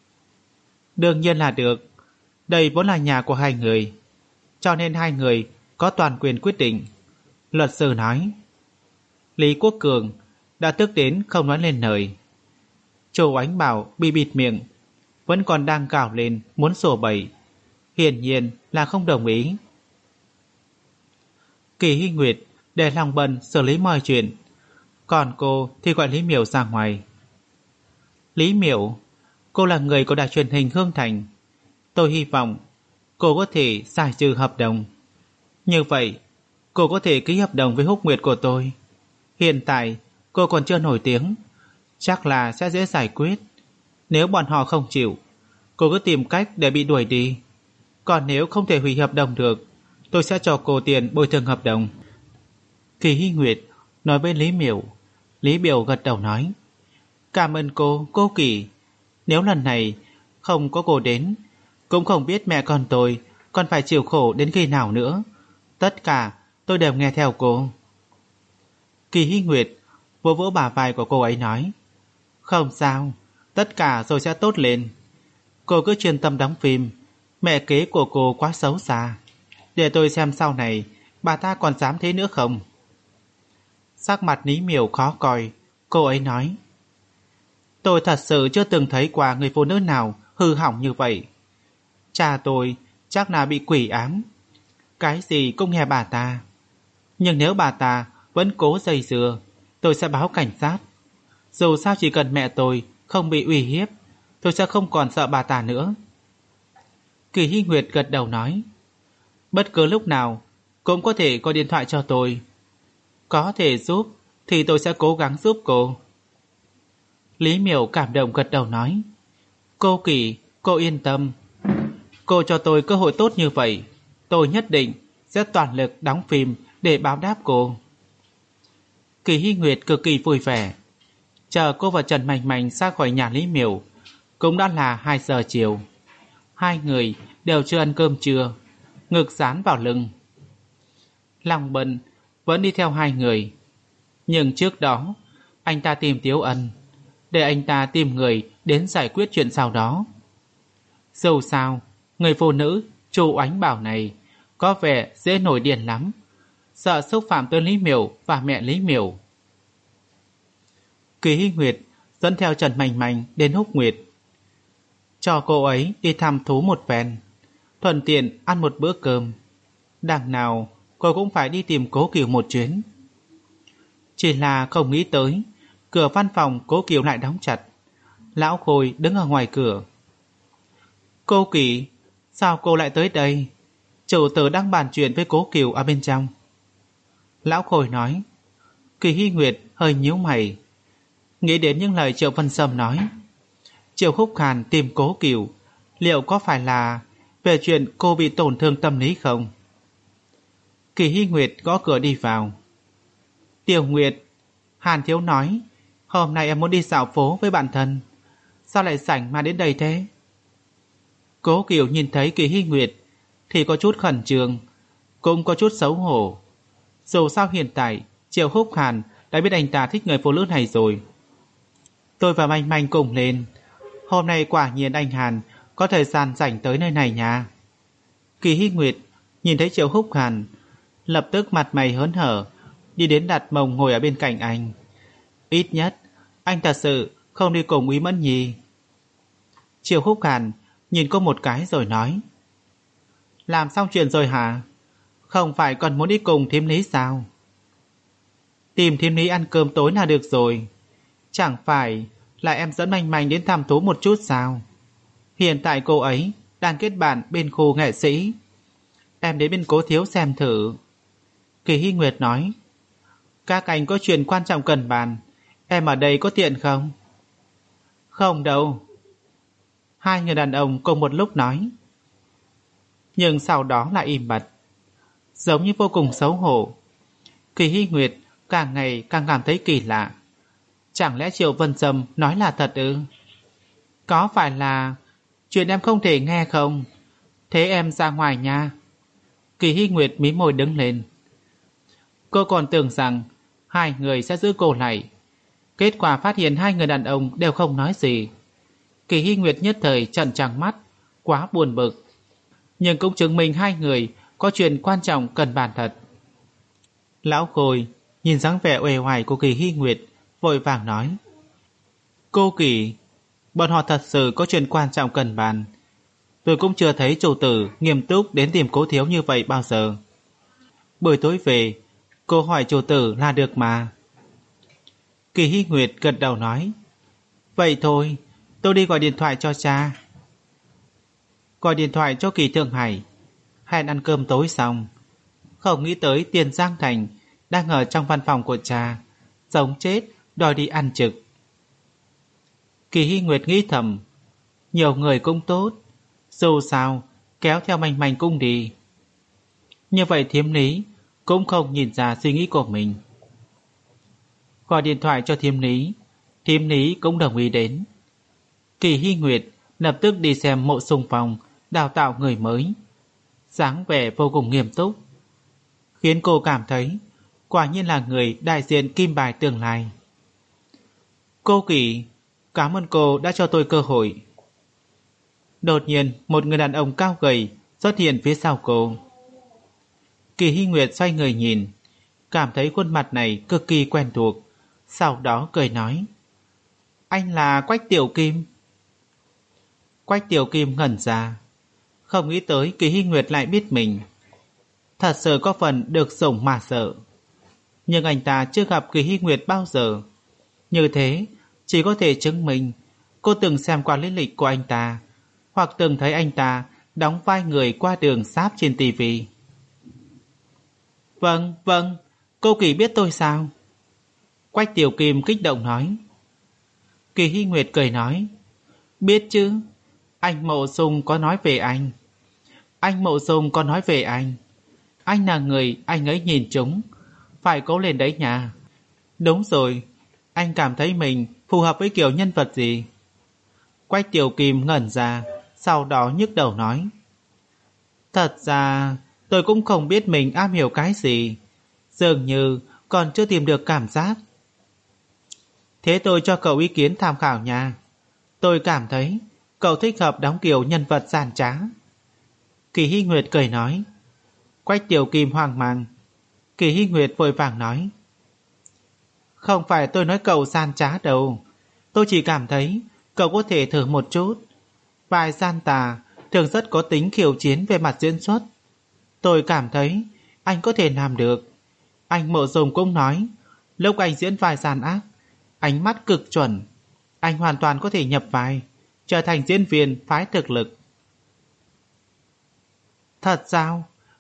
Đương nhiên là được. Đây vốn là nhà của hai người, cho nên hai người có toàn quyền quyết định. Luật sư nói. Lý Quốc Cường đã tức đến không nói lên lời. Chu Ánh Bảo bị bịt miệng, vẫn còn đang gào lên muốn sổ bẩy, hiển nhiên là không đồng ý. Kỳ Hy Nguyệt để Long Bân xử lý mọi chuyện, còn cô thì gọi Lý Miểu ra ngoài. Lý Miểu, cô là người của đài truyền hình Hương Thành, tôi hy vọng cô có thể giải trừ hợp đồng. Như vậy cô có thể ký hợp đồng với Húc Nguyệt của tôi. Hiện tại cô còn chưa nổi tiếng, chắc là sẽ dễ giải quyết. Nếu bọn họ không chịu, cô cứ tìm cách để bị đuổi đi. Còn nếu không thể hủy hợp đồng được, tôi sẽ cho cô tiền bồi thường hợp đồng. Kỳ Hy Nguyệt nói với Lý Miểu. Lý Miểu gật đầu nói: Cảm ơn cô, cô Kỳ. Nếu lần này không có cô đến, cũng không biết mẹ con tôi còn phải chịu khổ đến khi nào nữa. Tất cả tôi đều nghe theo cô. Kỳ Hy Nguyệt vỗ vỗ bả vai của cô ấy nói: Không sao, tất cả rồi sẽ tốt lên. Cô cứ chuyên tâm đóng phim. Mẹ kế của cô quá xấu xa, để tôi xem sau này bà ta còn dám thế nữa không. Sắc mặt Lý Miểu khó coi, cô ấy nói: Tôi thật sự chưa từng thấy qua người phụ nữ nào hư hỏng như vậy. Cha tôi chắc là bị quỷ ám, cái gì cũng nghe bà ta. Nhưng nếu bà ta vẫn cố dây dưa, tôi sẽ báo cảnh sát. Dù sao chỉ cần mẹ tôi không bị uy hiếp, tôi sẽ không còn sợ bà ta nữa. Kỳ Hy Nguyệt gật đầu nói: Bất cứ lúc nào cũng có thể gọi điện thoại cho tôi. Có thể giúp thì tôi sẽ cố gắng giúp cô. Lý Miểu cảm động gật đầu nói: Cô Kỳ, cô yên tâm. Cô cho tôi cơ hội tốt như vậy, tôi nhất định sẽ toàn lực đóng phim để báo đáp cô. Kỳ Hy Nguyệt cực kỳ vui vẻ. Chờ cô và Trần Mạnh Mạnh ra khỏi nhà Lý Miểu, cũng đã là hai giờ chiều. Hai người đều chưa ăn cơm trưa, ngực dán vào lưng. Long Bân vẫn đi theo hai người, nhưng trước đó anh ta tìm Tiếu Ân, để anh ta tìm người đến giải quyết chuyện sau đó. Dù sao, người phụ nữ Chu Ánh Bảo này có vẻ dễ nổi điên lắm, sợ xúc phạm tới Lý Miểu và mẹ Lý Miểu. Kỳ Hy Nguyệt dẫn theo Trần Mạnh Mạnh đến Húc Nguyệt, cho cô ấy đi thăm thú một phen, thuận tiện ăn một bữa cơm. Đằng nào cô cũng phải đi tìm Cố Kiều một chuyến. Chỉ là không nghĩ tới cửa văn phòng Cố Kiều lại đóng chặt. Lão Khôi đứng ở ngoài cửa. Cô Kỳ, sao cô lại tới đây? Chủ tử đang bàn chuyện với Cố Kiều ở bên trong. Lão Khôi nói. Kỳ Hy Nguyệt hơi nhíu mày, nghĩ đến những lời Triệu Vân Sâm nói. Triệu Húc Hàn tìm Cố Kiều, liệu có phải là về chuyện cô bị tổn thương tâm lý không? Kỳ Hy Nguyệt gõ cửa đi vào. Tiểu Nguyệt, Hàn thiếu nói hôm nay em muốn đi dạo phố với bạn thân, sao lại rảnh mà đến đây thế? Cố Kiều nhìn thấy Kỳ Hy Nguyệt thì có chút khẩn trương, cũng có chút xấu hổ. Dù sao hiện tại Triệu Húc Hàn đã biết anh ta thích người phụ nữ này rồi. Tôi và Manh Manh cùng lên, hôm nay quả nhiên anh Hàn có thời gian rảnh tới nơi này nha. Kỳ Hy Nguyệt nhìn thấy Triệu Húc Hàn, lập tức mặt mày hớn hở đi đến đặt mông ngồi ở bên cạnh anh. Ít nhất anh thật sự không đi cùng Úy Mẫn Nhi. Triệu Húc Hàn nhìn cô một cái rồi nói. Làm xong chuyện rồi hả? Không phải còn muốn đi cùng thím Lý sao? Tìm thím Lý ăn cơm tối là được rồi. Chẳng phải là em dẫn Manh Manh đến thăm thú một chút sao? Hiện tại cô ấy đang kết bạn bên khu nghệ sĩ. Em đến bên Cố thiếu xem thử. Kỳ Hy Nguyệt nói. Các anh có chuyện quan trọng cần bàn, em ở đây có tiện không? Không đâu. Hai người đàn ông cùng một lúc nói. Nhưng sau đó lại im bặt, giống như vô cùng xấu hổ. Kỳ Hy Nguyệt càng ngày càng cảm thấy kỳ lạ. Chẳng lẽ Triệu Vân Sâm nói là thật ư? Có phải là chuyện em không thể nghe không? Thế em ra ngoài nha. Kỳ Hy Nguyệt mím môi đứng lên. Cô còn tưởng rằng hai người sẽ giữ cô lại, kết quả phát hiện hai người đàn ông đều không nói gì. Kỳ Hy Nguyệt nhất thời trợn trắng mắt, quá buồn bực. Nhưng cũng chứng minh hai người có chuyện quan trọng cần bàn thật. Lão Khôi nhìn dáng vẻ uể oải của Kỳ Hy Nguyệt, vội vàng nói. Cô Kỳ, bọn họ thật sự có chuyện quan trọng cần bàn. Tôi cũng chưa thấy chủ tử nghiêm túc đến tìm Cố thiếu như vậy bao giờ. Buổi tối về, cô hỏi chủ tử là được mà. Kỳ Hy Nguyệt gật đầu nói. Vậy thôi, tôi đi gọi điện thoại cho cha. Gọi điện thoại cho Kỳ Thượng Hải, hẹn ăn cơm tối xong. Không nghĩ tới Tiền Giang Thành đang ở trong văn phòng của cha, sống chết đòi đi ăn trực. Kỳ Hy Nguyệt nghĩ thầm, nhiều người cũng tốt, dù sao kéo theo Manh Manh cũng đi. Như vậy thím Lý cũng không nhìn ra suy nghĩ của mình. Gọi điện thoại cho thím Lý, thím Lý cũng đồng ý đến. Kỳ Hy Nguyệt lập tức đi xem mộ xung phong đào tạo người mới, dáng vẻ vô cùng nghiêm túc, khiến cô cảm thấy quả nhiên là người đại diện kim bài tương lai. Cô Kỳ, cảm ơn cô đã cho tôi cơ hội. Đột nhiên một người đàn ông cao gầy xuất hiện phía sau cô. Kỳ Hy Nguyệt xoay người nhìn, cảm thấy khuôn mặt này cực kỳ quen thuộc, sau đó cười nói. Anh là Quách Tiểu Kim. Quách Tiểu Kim ngẩn ra, không nghĩ tới Kỳ Hy Nguyệt lại biết mình. Thật sự có phần được sủng mà sợ. Nhưng anh ta chưa gặp Kỳ Hy Nguyệt bao giờ. Như thế chỉ có thể chứng minh cô từng xem qua lý lịch của anh ta, hoặc từng thấy anh ta đóng vai người qua đường sáp trên tivi. Vâng, vâng, cô Kỳ biết tôi sao? Quách Tiểu Kim kích động nói. Kỳ Hy Nguyệt cười nói. Biết chứ, anh Mộ Dung có nói về anh. Anh Mộ Dung có nói về anh. Anh là người anh ấy nhìn trúng, phải cố lên đấy nha. Đúng rồi, anh cảm thấy mình phù hợp với kiểu nhân vật gì? Quách Tiểu Kim ngẩn ra, sau đó nhức đầu nói. Thật ra tôi cũng không biết mình am hiểu cái gì, dường như còn chưa tìm được cảm giác. Thế tôi cho cậu ý kiến tham khảo nha. Tôi cảm thấy cậu thích hợp đóng kiểu nhân vật gian trá. Kỳ Hy Nguyệt cười nói. Quách Tiểu Kim hoang mang. Kỳ Hy Nguyệt vội vàng nói. Không phải tôi nói cậu gian trá đâu, tôi chỉ cảm thấy cậu có thể thử một chút. Vai gian tà thường rất có tính khiêu chiến về mặt diễn xuất. Tôi cảm thấy anh có thể làm được. Anh Mộ Dung cũng nói, lúc anh diễn vai gian ác, ánh mắt cực chuẩn, anh hoàn toàn có thể nhập vai, trở thành diễn viên phái thực lực. Thật sao?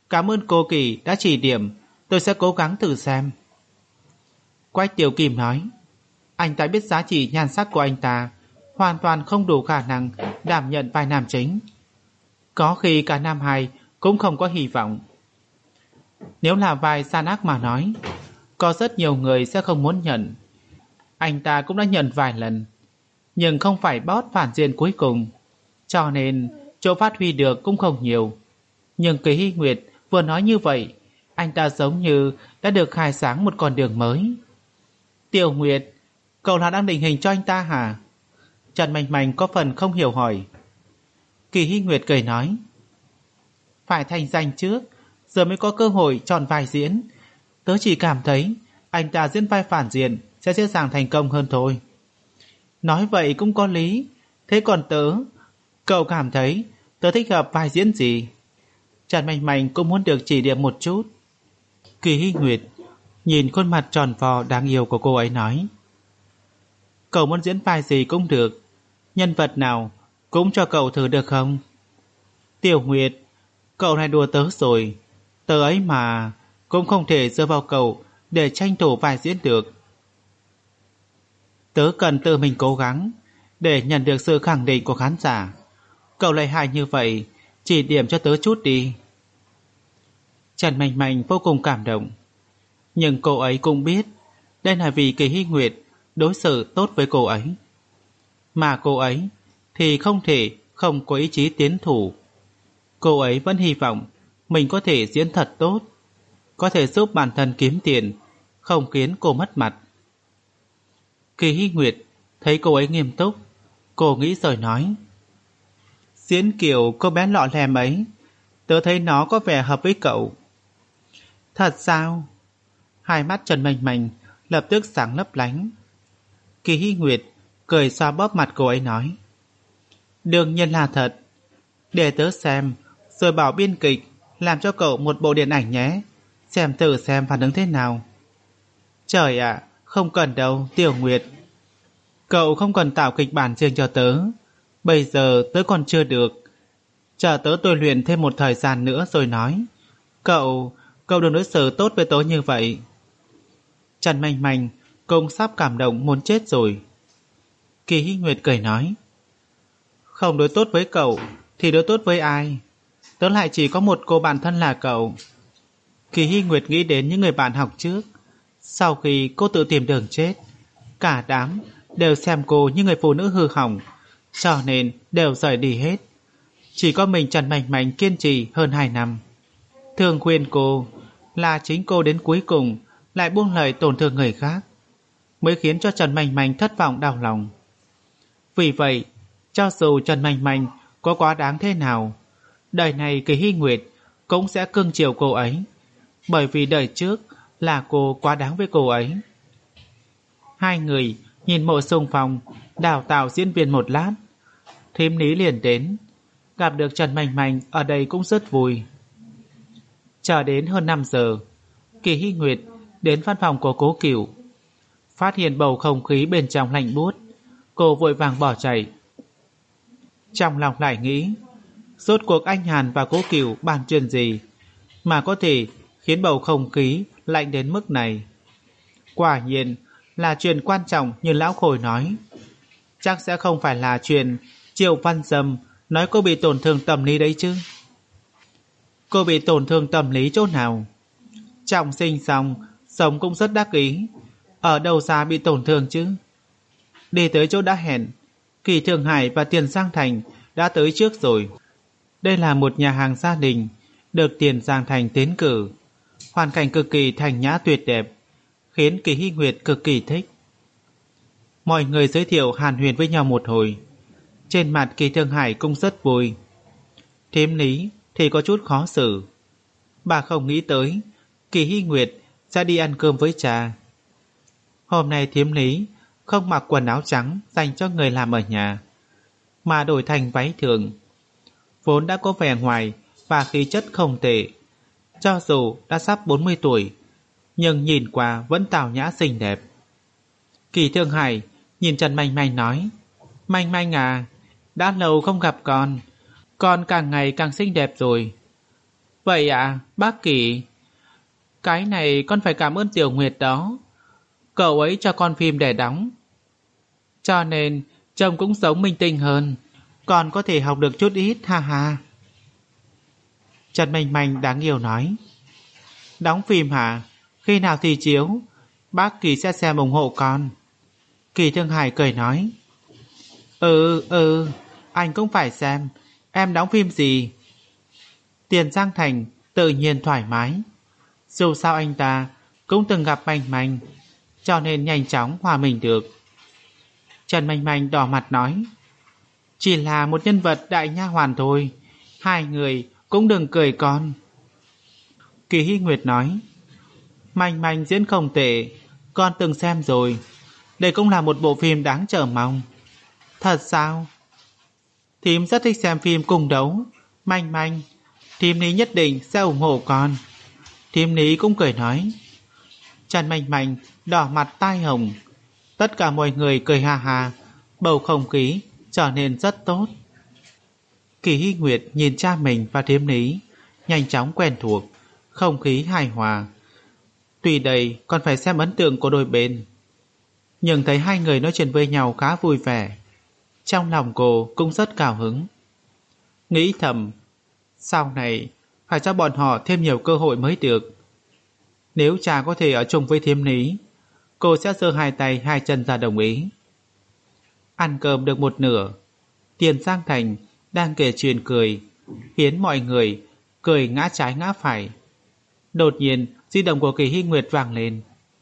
Cảm ơn cô Kỳ đã chỉ điểm, tôi sẽ cố gắng thử xem. Quách Tiểu Kim nói, anh ta biết giá trị nhan sắc của anh ta hoàn toàn không đủ khả năng đảm nhận vai nam chính. Có khi cả nam hài cũng không có hy vọng. Nếu là vai gian ác mà nói, có rất nhiều người sẽ không muốn nhận. Anh ta cũng đã nhận vài lần, nhưng không phải boss phản diện cuối cùng, cho nên chỗ phát huy được cũng không nhiều. Nhưng Kỳ Hy Nguyệt vừa nói như vậy, anh ta giống như đã được khai sáng một con đường mới. Tiểu Nguyệt, cậu là đang định hình cho anh ta hả? Trần Mạnh Mạnh có phần không hiểu hỏi. Kỳ Hy Nguyệt cười nói, phải thành danh trước, giờ mới có cơ hội chọn vai diễn. Tớ chỉ cảm thấy anh ta diễn vai phản diện sẽ dễ dàng thành công hơn thôi. Nói vậy cũng có lý. Thế còn tớ, cậu cảm thấy tớ thích hợp vai diễn gì? Trần Mạnh Mạnh cũng muốn được chỉ điểm một chút. Kỳ Hy Nguyệt nhìn khuôn mặt tròn vo đáng yêu của cô ấy nói, cậu muốn diễn vai gì cũng được, nhân vật nào cũng cho cậu thử được không? Tiểu Nguyệt, cậu này đùa tớ rồi. Tớ ấy mà cũng không thể dựa vào cậu để tranh thủ vai diễn được. Tớ cần tự mình cố gắng để nhận được sự khẳng định của khán giả. Cậu lại hài như vậy, chỉ điểm cho tớ chút đi. Trần Mạnh Mạnh vô cùng cảm động, nhưng cô ấy cũng biết đây là vì Kỳ Hy Nguyệt đối xử tốt với cô ấy, mà cô ấy thì không thể không có ý chí tiến thủ. Cô ấy vẫn hy vọng mình có thể diễn thật tốt, có thể giúp bản thân kiếm tiền, không khiến cô mất mặt. Kỳ Hy Nguyệt thấy cô ấy nghiêm túc, cô nghĩ rồi nói, diễn kiểu cô bé lọ lem ấy, tớ thấy nó có vẻ hợp với cậu. Thật sao? Hai mắt Trần Mạnh Mạnh lập tức sáng lấp lánh. Kỳ Hy Nguyệt cười xoa bóp mặt cô ấy nói, đương nhiên là thật. Để tớ xem, rồi bảo biên kịch làm cho cậu một bộ điện ảnh nhé, xem thử xem phản ứng thế nào. Trời ạ, à, không cần đâu Tiểu Nguyệt. Cậu không cần tạo kịch bản riêng cho tớ. Bây giờ tớ còn chưa được. Chờ tớ tôi luyện thêm một thời gian nữa rồi nói. Cậu, cậu đừng đối xử tốt với tớ như vậy. Trần Mạnh Mạnh cũng sắp cảm động muốn chết rồi. Kỳ Hy Nguyệt cười nói, không đối tốt với cậu thì đối tốt với ai? Tớ lại chỉ có một cô bạn thân là cậu. Kỳ Hy Nguyệt nghĩ đến những người bạn học trước. Sau khi cô tự tìm đường chết, cả đám đều xem cô như người phụ nữ hư hỏng, cho nên đều rời đi hết. Chỉ có mình Trần Mạnh Mạnh kiên trì hơn hai năm. Thường khuyên cô là chính cô đến cuối cùng lại buông lời tổn thương người khác, mới khiến cho Trần Mạnh Mạnh thất vọng đau lòng. Vì vậy, cho dù Trần Mạnh Mạnh có quá đáng thế nào, đời này Kỳ Hy Nguyệt cũng sẽ cưng chiều cô ấy, bởi vì đời trước là cô quá đáng với cô ấy. Hai người nhìn Mộ Xung Phong đào tạo diễn viên một lát, Thím Lý liền đến. Gặp được Trần Mạnh Mạnh ở đây cũng rất vui. Chờ đến hơn năm giờ, Kỳ Hy Nguyệt đến văn phòng của Cố Cửu. Phát hiện bầu không khí bên trong lạnh buốt, cô vội vàng bỏ chạy. Trong lòng lại nghĩ, rốt cuộc anh Hàn và Cố Cửu bàn chuyện gì mà có thể khiến bầu không khí lạnh đến mức này. Quả nhiên là chuyện quan trọng như lão Khôi nói. Chắc sẽ không phải là chuyện Triệu Văn Dâm nói cô bị tổn thương tâm lý đấy chứ. Cô bị tổn thương tâm lý chỗ nào? Trọng sinh xong, sống cũng rất đắc ý, ở đâu ra bị tổn thương chứ? Đi tới chỗ đã hẹn, Kỳ Thượng Hải và Tiền Giang Thành đã tới trước rồi. Đây là một nhà hàng gia đình được Tiền Giang Thành tiến cử, hoàn cảnh cực kỳ thành nhã tuyệt đẹp, khiến Kỳ Hy Nguyệt cực kỳ thích. Mọi người giới thiệu hàn huyên với nhau một hồi, trên mặt Kỳ Thượng Hải cũng rất vui. Thím Lý thì có chút khó xử. Bà không nghĩ tới Kỳ Hy Nguyệt sẽ đi ăn cơm với cha. Hôm nay Thím Lý không mặc quần áo trắng dành cho người làm ở nhà, mà đổi thành váy thường. Vốn đã có vẻ ngoài và khí chất không tệ, cho dù đã sắp bốn mươi tuổi, nhưng nhìn qua vẫn tào nhã xinh đẹp. Kỳ Thượng Hải nhìn Trần Mạnh Mạnh nói, Mạnh Mạnh à, đã lâu không gặp con, con càng ngày càng xinh đẹp rồi. Vậy à, bác Kỳ, cái này con phải cảm ơn Tiểu Nguyệt đó. Cậu ấy cho con phim để đóng. Cho nên trông cũng giống minh tinh hơn. Con có thể học được chút ít, ha ha. Trần Manh Manh đáng yêu nói. Đóng phim hả? Khi nào thì chiếu? Bác Kỳ sẽ xem ủng hộ con. Kỳ Thương Hải cười nói. Ừ, ừ, anh cũng phải xem. Em đóng phim gì? Tiền Giang Thành tự nhiên thoải mái. Dù sao anh ta cũng từng gặp Manh Manh, cho nên nhanh chóng hòa mình được. Trần Manh Manh đỏ mặt nói. Chỉ là một nhân vật đại nha hoàn thôi. Hai người cũng đừng cười con. Kỳ Hy Nguyệt nói. Manh Manh diễn không tệ, con từng xem rồi. Đây cũng là một bộ phim đáng chờ mong. Thật sao? Thím rất thích xem phim cung đấu. Manh Manh, thím ní nhất định sẽ ủng hộ con. Thím ní cũng cười nói. Trần Manh Manh đỏ mặt tai hồng. Tất cả mọi người cười ha ha. Bầu không khí trở nên rất tốt. Kỳ Hy Nguyệt nhìn cha mình và thím ní nhanh chóng quen thuộc, không khí hài hòa. Tuy đây còn phải xem ấn tượng của đôi bên, nhưng thấy hai người nói chuyện với nhau khá vui vẻ. Trong lòng cô cũng rất cao hứng. Nghĩ thầm, sau này phải cho bọn họ thêm nhiều cơ hội mới được. Nếu cha có thể ở chung với thím ní, cô sẽ giơ hai tay hai chân ra đồng ý. Ăn cơm được một nửa, Tiền Giang Thành đang kể chuyện cười, khiến mọi người cười ngã trái ngã phải. Đột nhiên di động của Kỳ Hy Nguyệt vang lên.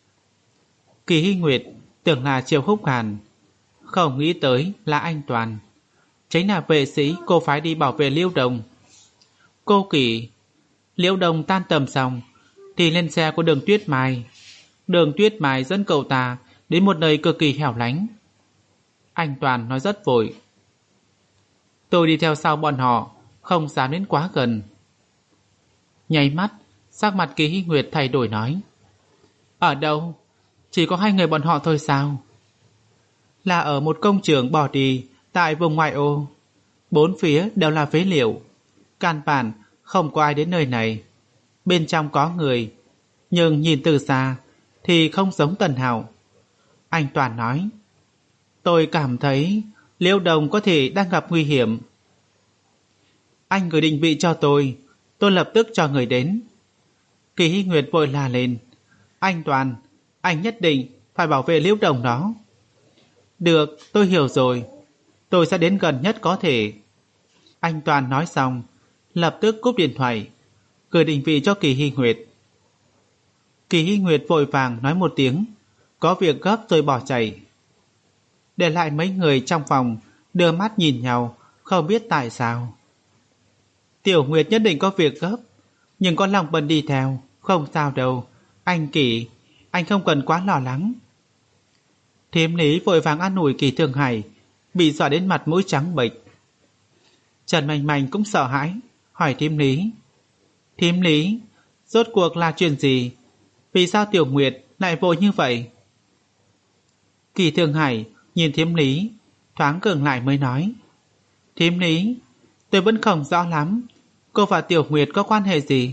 Kỳ Hy Nguyệt tưởng là Triệu Húc Hàn, không nghĩ tới là anh Toàn, chính là vệ sĩ cô phái đi bảo vệ Liễu Đồng. Cô Kỳ, Liễu Đồng tan tầm xong thì lên xe của Đường Tuyết Mai. Đường Tuyết Mai dẫn cậu ta đến một nơi cực kỳ hẻo lánh. Anh Toàn nói rất vội. Tôi đi theo sau bọn họ, không dám đến quá gần. Nháy mắt, sắc mặt Kỳ Hy Nguyệt thay đổi nói. Ở đâu? Chỉ có hai người bọn họ thôi sao? Là ở một công trường bỏ đi tại vùng ngoại ô. Bốn phía đều là phế liệu. Căn bản không có ai đến nơi này. Bên trong có người, nhưng nhìn từ xa thì không giống Tần Hạo. Anh Toàn nói. Tôi cảm thấy Liễu Đồng có thể đang gặp nguy hiểm. Anh gửi định vị cho tôi, tôi lập tức cho người đến. Kỳ Hy Nguyệt vội la lên. Anh Toàn, anh nhất định phải bảo vệ Liễu Đồng đó. Được, tôi hiểu rồi. Tôi sẽ đến gần nhất có thể. Anh Toàn nói xong, lập tức cúp điện thoại, gửi định vị cho Kỳ Hy Nguyệt. Kỳ Hy Nguyệt vội vàng nói một tiếng, có việc gấp rồi bỏ chạy. Để lại mấy người trong phòng đưa mắt nhìn nhau, không biết tại sao. Tiểu Nguyệt nhất định có việc gấp, nhưng có lòng bần đi theo, không sao đâu. Anh Kỳ, anh không cần quá lo lắng. Thím Lý vội vàng an ủi Kỳ Thương Hải, bị dọa đến mặt mũi trắng bệch. Trần Manh Manh cũng sợ hãi, hỏi thím Lý. Thím Lý, rốt cuộc là chuyện gì? Vì sao Tiểu Nguyệt lại vội như vậy? Kỳ Thương Hải nhìn thím Lý, thoáng cường lại mới nói. Thím Lý, tôi vẫn không rõ lắm, cô và Tiểu Nguyệt có quan hệ gì?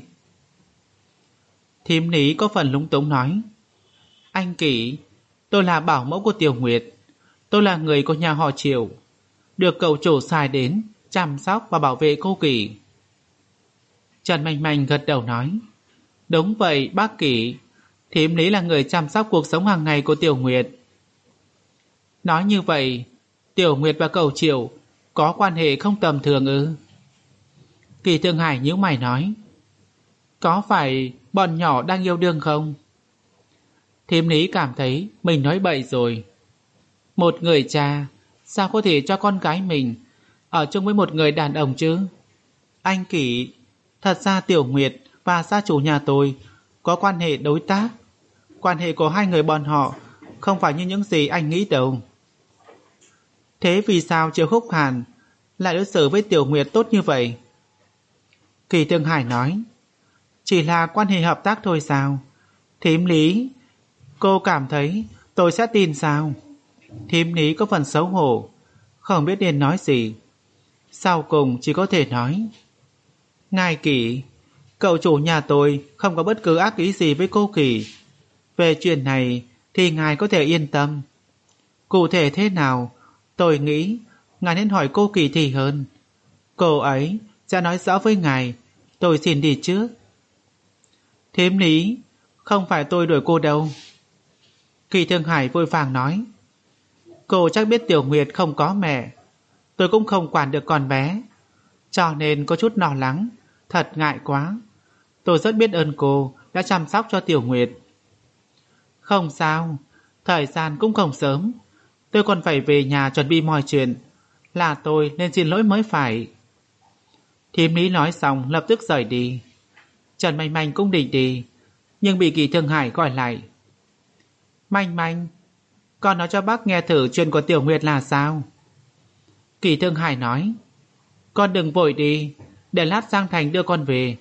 Thím Lý có phần lúng túng nói. Anh Kỳ, tôi là bảo mẫu của Tiểu Nguyệt. Tôi là người của nhà họ Triệu, được cậu chủ sai đến chăm sóc và bảo vệ cô Kỳ. Trần Manh Manh gật đầu nói. Đúng vậy bác Kỳ, thím Lý là người chăm sóc cuộc sống hàng ngày của Tiểu Nguyệt. Nói như vậy, Tiểu Nguyệt và cậu Triệu có quan hệ không tầm thường ư? Kỳ Thương Hải nhíu mày nói. Có phải bọn nhỏ đang yêu đương không? Thím Lý cảm thấy mình nói bậy rồi. Một người cha sao có thể cho con gái mình ở chung với một người đàn ông chứ? Anh Kỳ, thật ra Tiểu Nguyệt và gia chủ nhà tôi có quan hệ đối tác. Quan hệ của hai người bọn họ không phải như những gì anh nghĩ đâu. Thế vì sao Triệu Húc Hàn lại đối xử với Tiểu Nguyệt tốt như vậy? Kỳ Thương Hải nói. Chỉ là quan hệ hợp tác thôi sao? Thím Lý, cô cảm thấy tôi sẽ tin sao? Thím Lý có phần xấu hổ, không biết nên nói gì. Sau cùng chỉ có thể nói. Ngài Kỳ, Cậu chủ nhà tôi không có bất cứ ác ý gì với cô Kỳ. Về chuyện này thì ngài có thể yên tâm. Cụ thể thế nào, tôi nghĩ ngài nên hỏi cô Kỳ thì hơn. Cô ấy sẽ nói rõ với ngài. Tôi xin đi trước. Thím Lý, không phải tôi đuổi cô đâu. Kỳ Thương Hải vội vàng nói. Cô chắc biết Tiểu Nguyệt không có mẹ. Tôi cũng không quản được con bé, cho nên có chút lo lắng. Thật ngại quá. Tôi rất biết ơn cô đã chăm sóc cho Tiểu Nguyệt. Không sao, thời gian cũng không sớm. Tôi còn phải về nhà chuẩn bị mọi chuyện. Là tôi nên xin lỗi mới phải. Thím Lý nói xong lập tức rời đi. Trần Manh Manh cũng định đi, nhưng bị Kỳ Thương Hải gọi lại. Manh Manh, con nói cho bác nghe thử chuyện của Tiểu Nguyệt là sao. Kỳ Thương Hải nói. Con đừng vội đi, để lát Giang Thành đưa con về.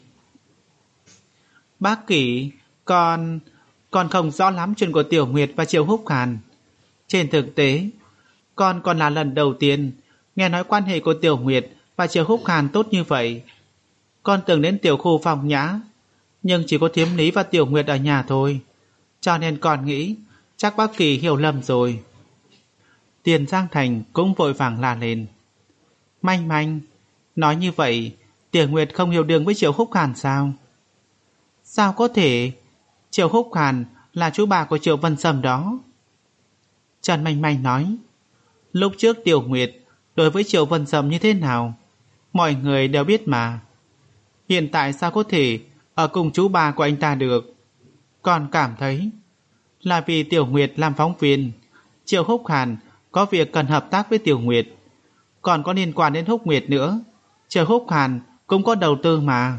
Bác Kỳ, con... Con không rõ lắm chuyện của Tiểu Nguyệt và Triệu Húc Hàn. Trên thực tế, con còn là lần đầu tiên nghe nói quan hệ của Tiểu Nguyệt và Triệu Húc Hàn tốt như vậy. Con từng đến tiểu khu Phong Nhã, nhưng chỉ có Thiếm Lý và Tiểu Nguyệt ở nhà thôi, cho nên con nghĩ chắc bác Kỳ hiểu lầm rồi. Tiền Giang Thành cũng vội vàng la lên. Manh Manh, nói như vậy Tiểu Nguyệt không hiểu đường với Triệu Húc Hàn sao? Sao có thể? Triệu Húc Hàn là chú bà của Triệu Vân Sâm đó. Trần Manh Manh nói. Lúc trước Tiểu Nguyệt đối với Triệu Vân Sâm như thế nào, mọi người đều biết mà. Hiện tại sao có thể ở cùng chú bà của anh ta được? Còn cảm thấy là vì Tiểu Nguyệt làm phóng viên, Triệu Húc Hàn có việc cần hợp tác với Tiểu Nguyệt. Còn có liên quan đến Húc Nguyệt nữa, Triệu Húc Hàn cũng có đầu tư mà.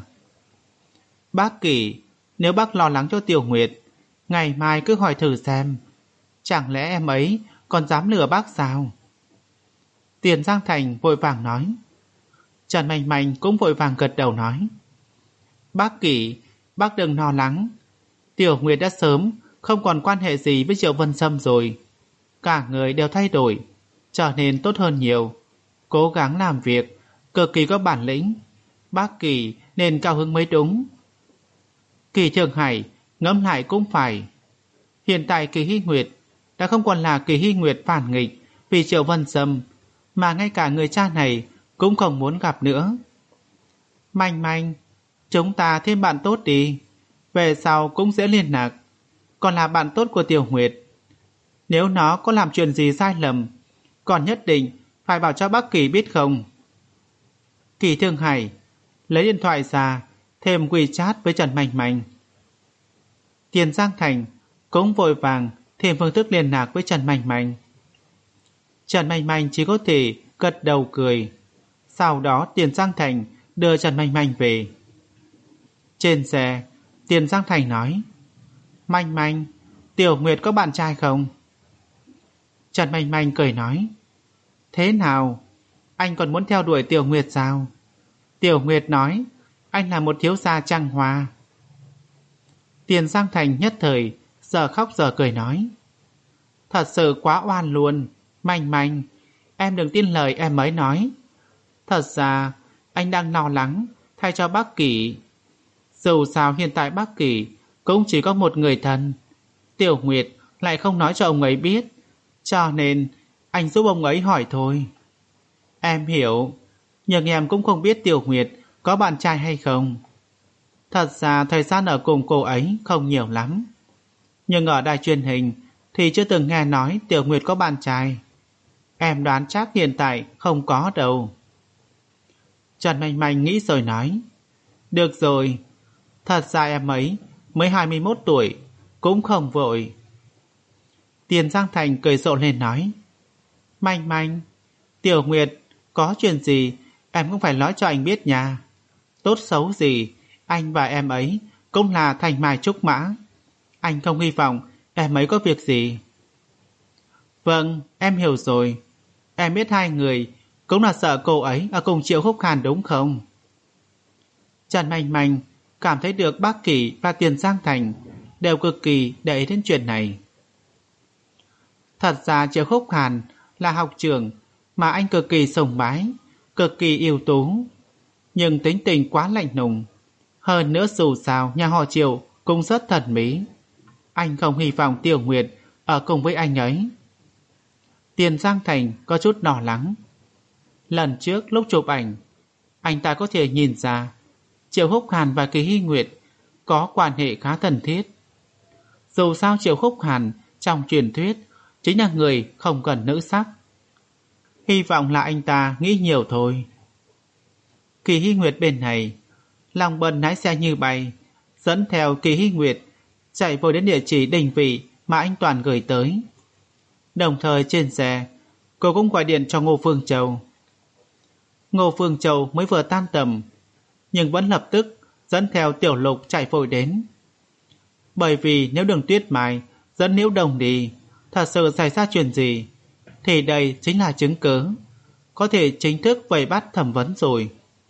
Bác Kỳ, nếu bác lo lắng cho Tiểu Nguyệt, ngày mai cứ hỏi thử xem, chẳng lẽ em ấy còn dám lừa bác sao? Tiền Giang Thành vội vàng nói. Trần Manh Manh cũng vội vàng gật đầu nói. Bác Kỳ, bác đừng lo lắng. Tiểu Nguyệt đã sớm không còn quan hệ gì với Triệu Vân Sâm rồi. Cả người đều thay đổi, trở nên tốt hơn nhiều. Cố gắng làm việc, cực kỳ có bản lĩnh. Bác Kỳ nên cao hứng mới đúng. Kỳ Thương Hải ngẫm lại cũng phải. Hiện tại Kỳ Hy Nguyệt đã không còn là Kỳ Hy Nguyệt phản nghịch vì Triệu Vân Sâm, mà ngay cả người cha này cũng không muốn gặp nữa. Manh Manh, chúng ta thêm bạn tốt đi, về sau cũng dễ liên lạc. Còn là bạn tốt của Tiểu Nguyệt, nếu nó có làm chuyện gì sai lầm, còn nhất định phải bảo cho bác Kỳ biết không? Kỳ Thương Hải lấy điện thoại ra, thêm WeChat với Trần Manh Manh. Tiền Giang Thành cũng vội vàng thêm phương thức liên lạc với Trần Manh Manh. Trần Manh Manh chỉ có thể gật đầu cười. Sau đó Tiền Giang Thành đưa Trần Manh Manh về. Trên xe, Tiền Giang Thành nói. Manh Manh, Tiểu Nguyệt có bạn trai không? Trần Manh Manh cười nói. Thế nào? Anh còn muốn theo đuổi Tiểu Nguyệt sao? Tiểu Nguyệt nói anh là một thiếu gia trăng hoa. Tiền Giang Thành nhất thời giờ khóc giờ cười nói. Thật sự quá oan luôn. Manh Manh, em đừng tin lời em mới nói. Thật ra anh đang lo lắng thay cho bác Kỳ. Dù sao hiện tại bác Kỳ cũng chỉ có một người thân. Tiểu Nguyệt lại không nói cho ông ấy biết, cho nên anh giúp ông ấy hỏi thôi. Em hiểu, nhưng em cũng không biết Tiểu Nguyệt có bạn trai hay không. Thật ra thời gian ở cùng cô ấy không nhiều lắm, nhưng ở đài truyền hình thì chưa từng nghe nói Tiểu Nguyệt có bạn trai. Em đoán chắc hiện tại không có đâu. Trần Manh Manh nghĩ rồi nói. Được rồi, thật ra em ấy mới hai mươi mốt tuổi, cũng không vội. Tiền Giang Thành cười rộ lên nói. Manh Manh, Tiểu Nguyệt có chuyện gì em cũng phải nói cho anh biết nha. Tốt xấu gì anh và em ấy cũng là thành mai trúc mã. Anh không hy vọng em ấy có việc gì. Vâng, em hiểu rồi. Em biết hai người cũng là sợ cô ấy ở cùng Triệu Húc Hàn đúng không? Trần Manh Manh cảm thấy được bác Kỳ và Tiền Giang Thành đều cực kỳ để ý đến chuyện này. Thật ra Triệu Húc Hàn là học trưởng mà anh cực kỳ sùng bái, cực kỳ ưu tú, nhưng tính tình quá lạnh lùng. Hơn nữa dù sao nhà họ Triệu cũng rất thần bí. Anh không hy vọng Tiểu Nguyệt ở cùng với anh ấy. Tiền Giang Thành có chút lo lắng. Lần trước lúc chụp ảnh, anh ta có thể nhìn ra Triệu Húc Hàn và Kỳ Hy Nguyệt có quan hệ khá thân thiết. Dù sao Triệu Húc Hàn trong truyền thuyết chính là người không cần nữ sắc. Hy vọng là anh ta nghĩ nhiều thôi. Kỳ Hy Nguyệt bên này, Long Bân lái xe như bay, dẫn theo Kỳ Hy Nguyệt chạy vội đến địa chỉ đình vị mà anh Toàn gửi tới. Đồng thời trên xe, cô cũng gọi điện cho Ngô Phương Châu. Ngô Phương Châu mới vừa tan tầm, nhưng vẫn lập tức dẫn theo Tiểu Lục chạy vội đến. Bởi vì nếu Đường Tuyết Mai dẫn Liễu Đồng đi, thật sự xảy ra chuyện gì, thì đây chính là chứng cứ, có thể chính thức vây bắt thẩm vấn rồi.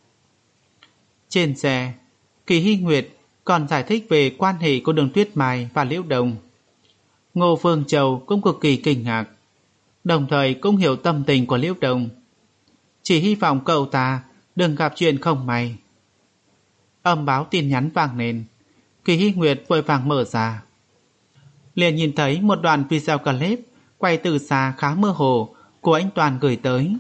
Trên xe, Kỳ Hy Nguyệt còn giải thích về quan hệ của Đường Tuyết Mai và Liễu Đồng. Ngô Phương Châu cũng cực kỳ kinh ngạc, đồng thời cũng hiểu tâm tình của Liễu Đồng, chỉ hy vọng cậu ta đừng gặp chuyện không may. Âm báo tin nhắn vang lên, Kỳ Hy Nguyệt vội vàng mở ra, liền nhìn thấy một đoạn video clip quay từ xa khá mơ hồ của anh Toàn gửi tới.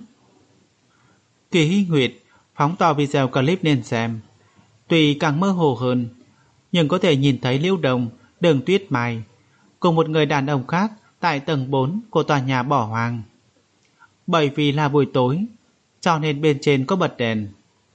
Kỳ Hy Nguyệt phóng to video clip lên xem, tuy càng mơ hồ hơn, nhưng có thể nhìn thấy Liễu Đồng, Đường Tuyết Mai cùng một người đàn ông khác tại tầng bốn của tòa nhà bỏ hoang. Bởi vì là buổi tối, cho nên bên trên có bật đèn.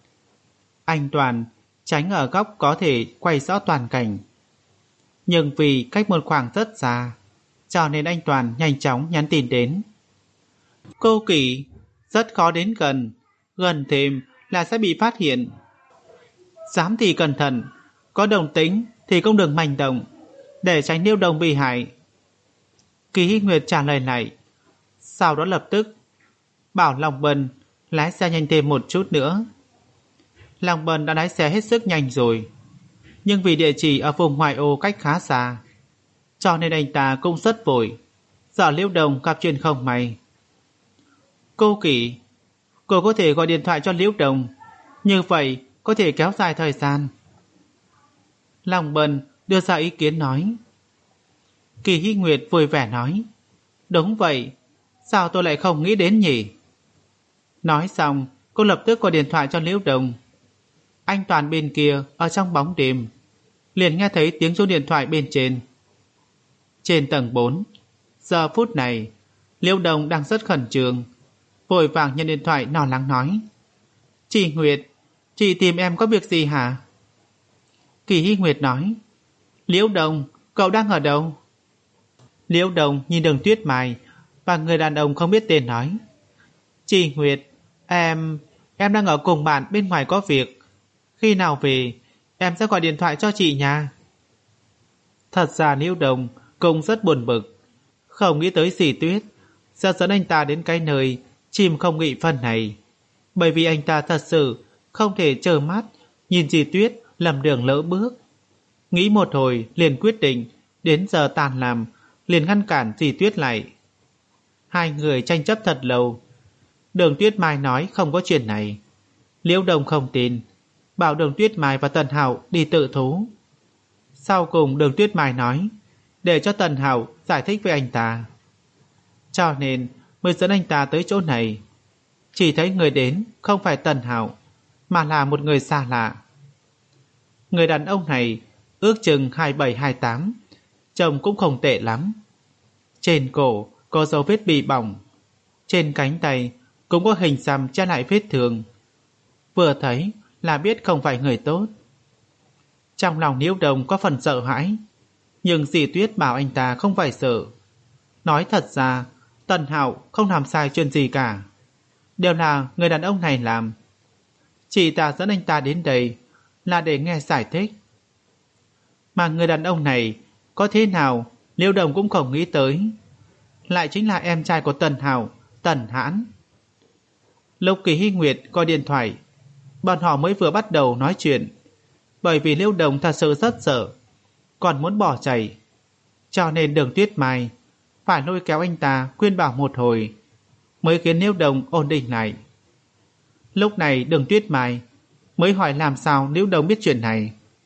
Anh Toàn tránh ở góc có thể quay rõ toàn cảnh, nhưng vì cách một khoảng rất xa, cho nên anh Toàn nhanh chóng nhắn tin đến. Cô Kỳ, rất khó đến gần, gần thêm là sẽ bị phát hiện. Dám thì cẩn thận, có đồng tính thì cũng đừng manh động, để tránh Liễu Đồng bị hại. Kỳ Hy Nguyệt trả lời lại, sau đó lập tức bảo Long Bân lái xe nhanh thêm một chút nữa. Long Bân đã lái xe hết sức nhanh rồi, nhưng vì địa chỉ ở vùng ngoại ô cách khá xa, cho nên anh ta cũng rất vội, sợ Liễu Đồng gặp chuyện không may. Cô Kỳ, cô có thể gọi điện thoại cho Liễu Đồng, như vậy có thể kéo dài thời gian. Long Bân đưa ra ý kiến nói. Kỳ Hy Nguyệt vui vẻ nói, đúng vậy, sao tôi lại không nghĩ đến nhỉ? Nói xong, cô lập tức gọi điện thoại cho Liễu Đồng. Anh Toàn bên kia ở trong bóng đêm liền nghe thấy tiếng số điện thoại bên trên. Trên tầng bốn, giờ phút này Liễu Đồng đang rất khẩn trương, vội vàng nhận điện thoại lo lắng nói, chị Nguyệt, chị tìm em có việc gì hả? Kỳ Hy Nguyệt nói, Liễu Đồng, cậu đang ở đâu? Liễu Đồng nhìn Đường Tuyết Mai và người đàn ông không biết tên nói, chị Nguyệt, em em đang ở cùng bạn bên ngoài có việc, khi nào về em sẽ gọi điện thoại cho chị nha. Thật ra Liễu Đồng cũng rất buồn bực, không nghĩ tới Dì Tuyết sẽ dẫn anh ta đến cái nơi chim không nghị phân này, bởi vì anh ta thật sự không thể trơ mắt nhìn Dì Tuyết lầm đường lỡ bước. Nghĩ một hồi liền quyết định đến giờ tàn làm liền ngăn cản Dì Tuyết lại. Hai người tranh chấp thật lâu. Đường Tuyết Mai nói không có chuyện này, Liễu Đồng không tin, bảo Đường Tuyết Mai và Tần Hạo đi tự thú. Sau cùng Đường Tuyết Mai nói để cho Tần Hạo giải thích với anh ta, cho nên mới dẫn anh ta tới chỗ này. Chỉ thấy người đến không phải Tần Hạo, mà là một người xa lạ. Người đàn ông này ước chừng hai bảy hai tám, trông cũng không tệ lắm. Trên cổ có dấu vết bị bỏng, trên cánh tay cũng có hình xăm che lại vết thương, vừa thấy là biết không phải người tốt. Trong lòng Liễu Đồng có phần sợ hãi, nhưng Dì Tuyết bảo anh ta không phải sợ. Nói thật ra Tần Hạo không làm sai chuyện gì cả, đều là người đàn ông này làm. Chị ta dẫn anh ta đến đây là để nghe giải thích, mà người đàn ông này có thế nào Liễu Đồng cũng không nghĩ tới, lại chính là em trai của Tần Hạo, Tần Hãn. Lúc Kỳ Hy Nguyệt gọi điện thoại, bọn họ mới vừa bắt đầu nói chuyện, bởi vì Liễu Đồng thật sự rất sợ, còn muốn bỏ chạy, cho nên Đường Tuyết Mai phải lôi kéo anh ta khuyên bảo một hồi, mới khiến Liễu Đồng ổn định lại. Lúc này Đường Tuyết Mai mới hỏi làm sao Liễu Đồng biết chuyện này.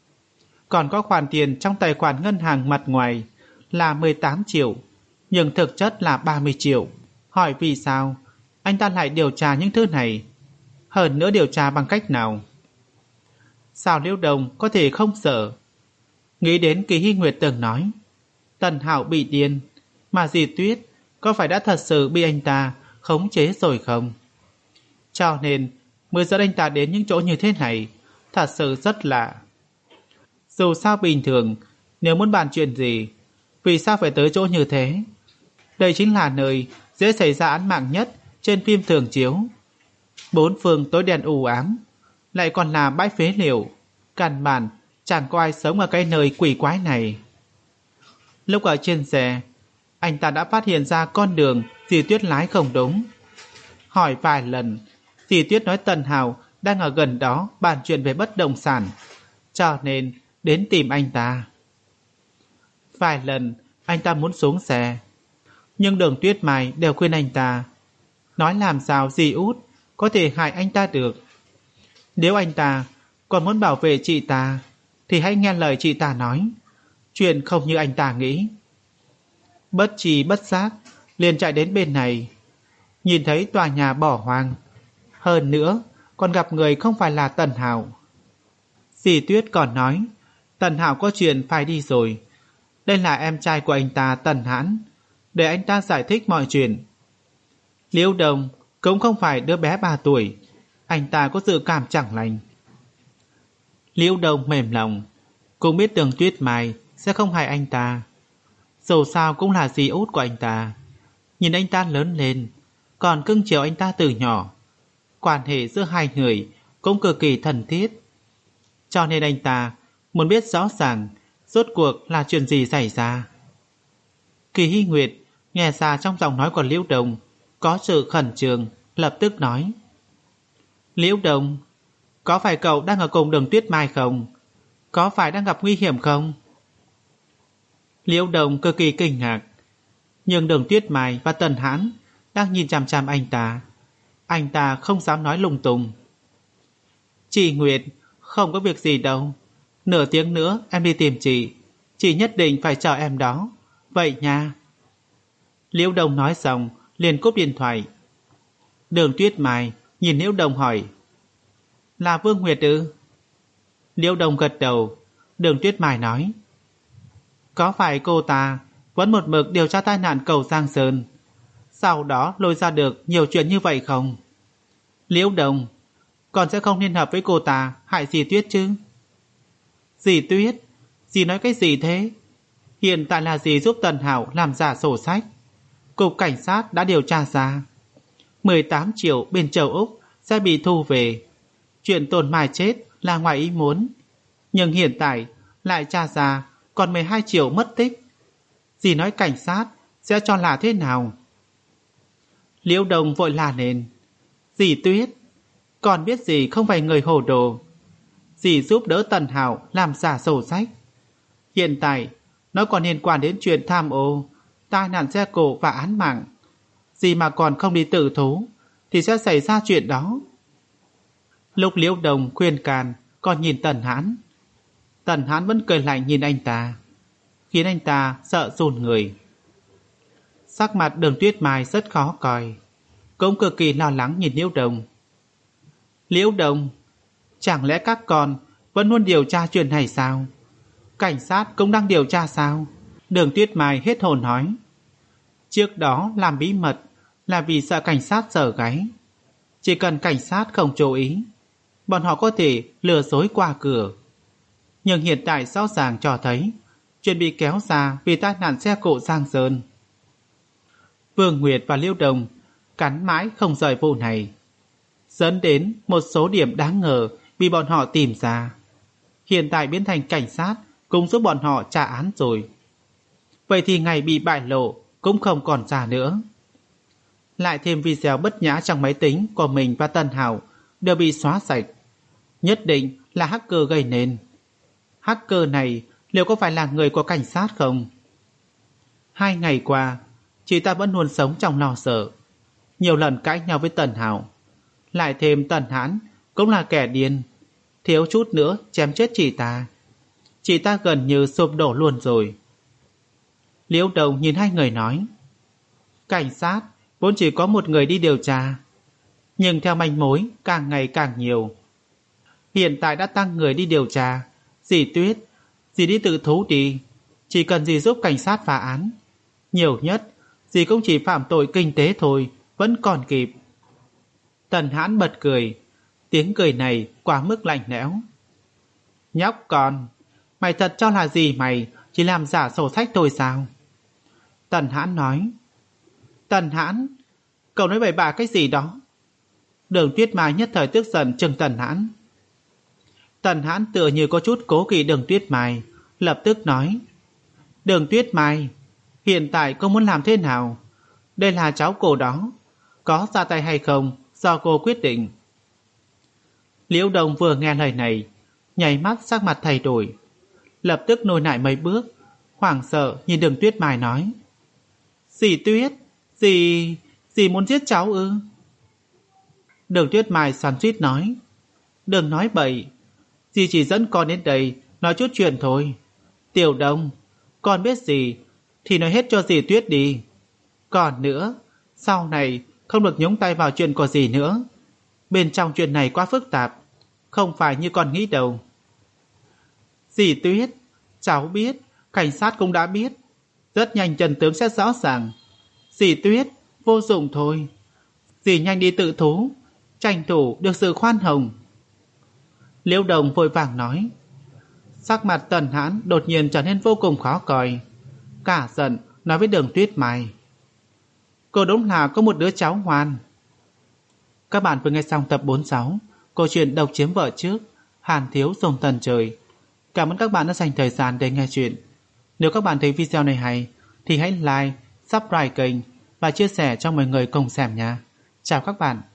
Còn có khoản tiền trong tài khoản ngân hàng mặt ngoài là mười tám triệu, nhưng thực chất là ba mươi triệu. Hỏi vì sao anh ta lại điều tra những thứ này? Hơn nữa điều tra bằng cách nào? Sao Liễu Đồng có thể không sợ? Nghĩ đến Kỳ Hy Nguyệt từng nói Tần Hạo bị điên, mà dì Tuyết có phải đã thật sự bị anh ta khống chế rồi không? Cho nên mới dẫn anh ta đến những chỗ như thế này, thật sự rất lạ. Dù sao bình thường, nếu muốn bàn chuyện gì, vì sao phải tới chỗ như thế? Đây chính là nơi dễ xảy ra án mạng nhất trên phim thường chiếu. Bốn phương tối đen u ám, lại còn là bãi phế liệu, căn bản chẳng có ai sống ở cái nơi quỷ quái này. Lúc ở trên xe, anh ta đã phát hiện ra con đường dì Tuyết lái không đúng. Hỏi vài lần, dì Tuyết nói Tần Hạo đang ở gần đó bàn chuyện về bất động sản, cho nên đến tìm anh ta. Vài lần anh ta muốn xuống xe, nhưng Đường Tuyết Mai đều khuyên anh ta, nói làm sao dì út có thể hại anh ta được. Nếu anh ta còn muốn bảo vệ chị ta thì hãy nghe lời chị ta nói, chuyện không như anh ta nghĩ. Bất tri bất giác liền chạy đến bên này, nhìn thấy tòa nhà bỏ hoang, hơn nữa còn gặp người không phải là Tần Hạo. Dì Tuyết còn nói Tần Hạo có chuyện phải đi rồi, đây là em trai của anh ta Tần Hãn, để anh ta giải thích mọi chuyện. Liễu Đồng cũng không phải đứa bé ba tuổi, anh ta có dự cảm chẳng lành. Liễu Đồng mềm lòng, cũng biết Đường Tuyết Mai sẽ không hại anh ta. Dù sao cũng là dì út của anh ta, nhìn anh ta lớn lên, còn cưng chiều anh ta từ nhỏ, quan hệ giữa hai người cũng cực kỳ thân thiết. Cho nên anh ta muốn biết rõ ràng rốt cuộc là chuyện gì xảy ra. Kỳ Hy Nguyệt nghe ra trong giọng nói của Liễu Đồng có sự khẩn trương, lập tức nói: Liễu Đồng, có phải cậu đang ở cùng Đường Tuyết Mai không? Có phải đang gặp nguy hiểm không? Liễu Đồng cực kỳ kinh ngạc, nhưng Đường Tuyết Mai và Tần Hãn đang nhìn chằm chằm anh ta. Anh ta không dám nói lung tung. Chị Nguyệt, không có việc gì đâu. Nửa tiếng nữa em đi tìm chị. Chị nhất định phải chờ em đó. Vậy nha. Liễu Đồng nói xong liền cúp điện thoại. Đường Tuyết Mai nhìn Liễu Đồng hỏi: Là Vương Nguyệt ư? Liễu Đồng gật đầu. Đường Tuyết Mai nói: Có phải cô ta vẫn một mực điều tra tai nạn cầu Giang Sơn, sau đó lôi ra được nhiều chuyện như vậy không? Liễu Đồng, còn sẽ không liên hợp với cô ta hại dì Tuyết chứ? Dì Tuyết? Dì nói cái gì thế? Hiện tại là dì giúp Tần Hạo làm giả sổ sách. Cục cảnh sát đã điều tra ra mười tám triệu bên châu Úc sẽ bị thu về. Chuyện Tôn Mai chết là ngoài ý muốn, nhưng hiện tại lại tra ra còn mười hai triệu mất tích. Dì nói cảnh sát sẽ cho là thế nào? Liễu Đồng vội la lên: Dì Tuyết, còn biết dì không phải người hồ đồ. Dì giúp đỡ Tần Hạo làm giả sổ sách. Hiện tại nó còn liên quan đến chuyện tham ô, tai nạn xe cộ và án mạng. Dì mà còn không đi tự thú thì sẽ xảy ra chuyện đó. Lúc Liễu Đồng khuyên can, còn nhìn Tần Hãn. Tần Hãn vẫn cười lạnh nhìn anh ta, khiến anh ta sợ run người. Sắc mặt Đường Tuyết Mai rất khó coi, cũng cực kỳ lo lắng nhìn Liễu Đồng. Liễu Đồng, chẳng lẽ các con vẫn luôn điều tra chuyện này sao? Cảnh sát cũng đang điều tra sao? Đường Tuyết Mai hết hồn nói. Trước đó làm bí mật là vì sợ cảnh sát giở gáy. Chỉ cần cảnh sát không chú ý, bọn họ có thể lừa dối qua cửa. Nhưng hiện tại rõ ràng cho thấy chuyện bị kéo ra vì tai nạn xe cộ Giang Sơn. Vương Nguyệt và Liễu Đồng cắn mãi không rời vụ này, dẫn đến một số điểm đáng ngờ bị bọn họ tìm ra. Hiện tại biến thành cảnh sát cũng giúp bọn họ trả án rồi. Vậy thì ngày bị bại lộ cũng không còn ra nữa. Lại thêm video bất nhã trong máy tính của mình và Tần Hạo đều bị xóa sạch. Nhất định là hacker gây nên. Hacker này liệu có phải là người của cảnh sát không? Hai ngày qua, chị ta vẫn luôn sống trong lo sợ, nhiều lần cãi nhau với Tần Hạo. Lại thêm Tần Hãn cũng là kẻ điên, thiếu chút nữa chém chết chị ta. chị ta gần như sụp đổ luôn rồi. Liễu Đồng nhìn hai người nói, cảnh sát vốn chỉ có một người đi điều tra, nhưng theo manh mối càng ngày càng nhiều. Hiện tại đã tăng người đi điều tra. Dì Tuyết, dì đi tự thú đi, chỉ cần dì giúp cảnh sát phá án. Nhiều nhất, dì cũng chỉ phạm tội kinh tế thôi, vẫn còn kịp. Tần Hãn bật cười, tiếng cười này quá mức lạnh lẽo. Nhóc con, mày thật cho là gì mày chỉ làm giả sổ sách thôi sao? Tần Hãn nói. Tần Hãn, cậu nói bậy bạ cái gì đó? Đường Tuyết Mai nhất thời tức giận trừng Tần Hãn. Tần Hãn tựa như có chút cố kỵ Đường Tuyết Mai, lập tức nói, Đường Tuyết Mai, hiện tại cô muốn làm thế nào? Đây là cháu cô đó, có ra tay hay không do cô quyết định. Liễu Đồng vừa nghe lời này, nháy mắt sắc mặt thay đổi, lập tức lùi lại mấy bước, hoảng sợ nhìn Đường Tuyết Mai nói, Dì Tuyết, dì, dì muốn giết cháu ư? Đường Tuyết Mai xoắn xuýt nói, đừng nói bậy, dì chỉ dẫn con đến đây nói chút chuyện thôi. Tiểu Đông, con biết gì thì nói hết cho dì Tuyết đi. Còn nữa, sau này không được nhúng tay vào chuyện của dì nữa. Bên trong chuyện này quá phức tạp, không phải như con nghĩ đâu. Dì Tuyết, cháu biết, cảnh sát cũng đã biết, rất nhanh chân tướng sẽ rõ ràng. Dì Tuyết, vô dụng thôi. Dì nhanh đi tự thú, tranh thủ được sự khoan hồng. Liễu Đồng vội vàng nói. Sắc mặt Tần Hãn đột nhiên trở nên vô cùng khó coi, cả giận nói với Đường Tuyết Mai, cô đúng là có một đứa cháu ngoan. Các bạn vừa nghe xong tập bốn mươi sáu câu chuyện Độc Chiếm Vợ Trước, Hàn Thiếu Dùng Tần Trời. Cảm ơn các bạn đã dành thời gian để nghe chuyện. Nếu các bạn thấy video này hay thì hãy like, subscribe kênh và chia sẻ cho mọi người cùng xem nha. Chào các bạn.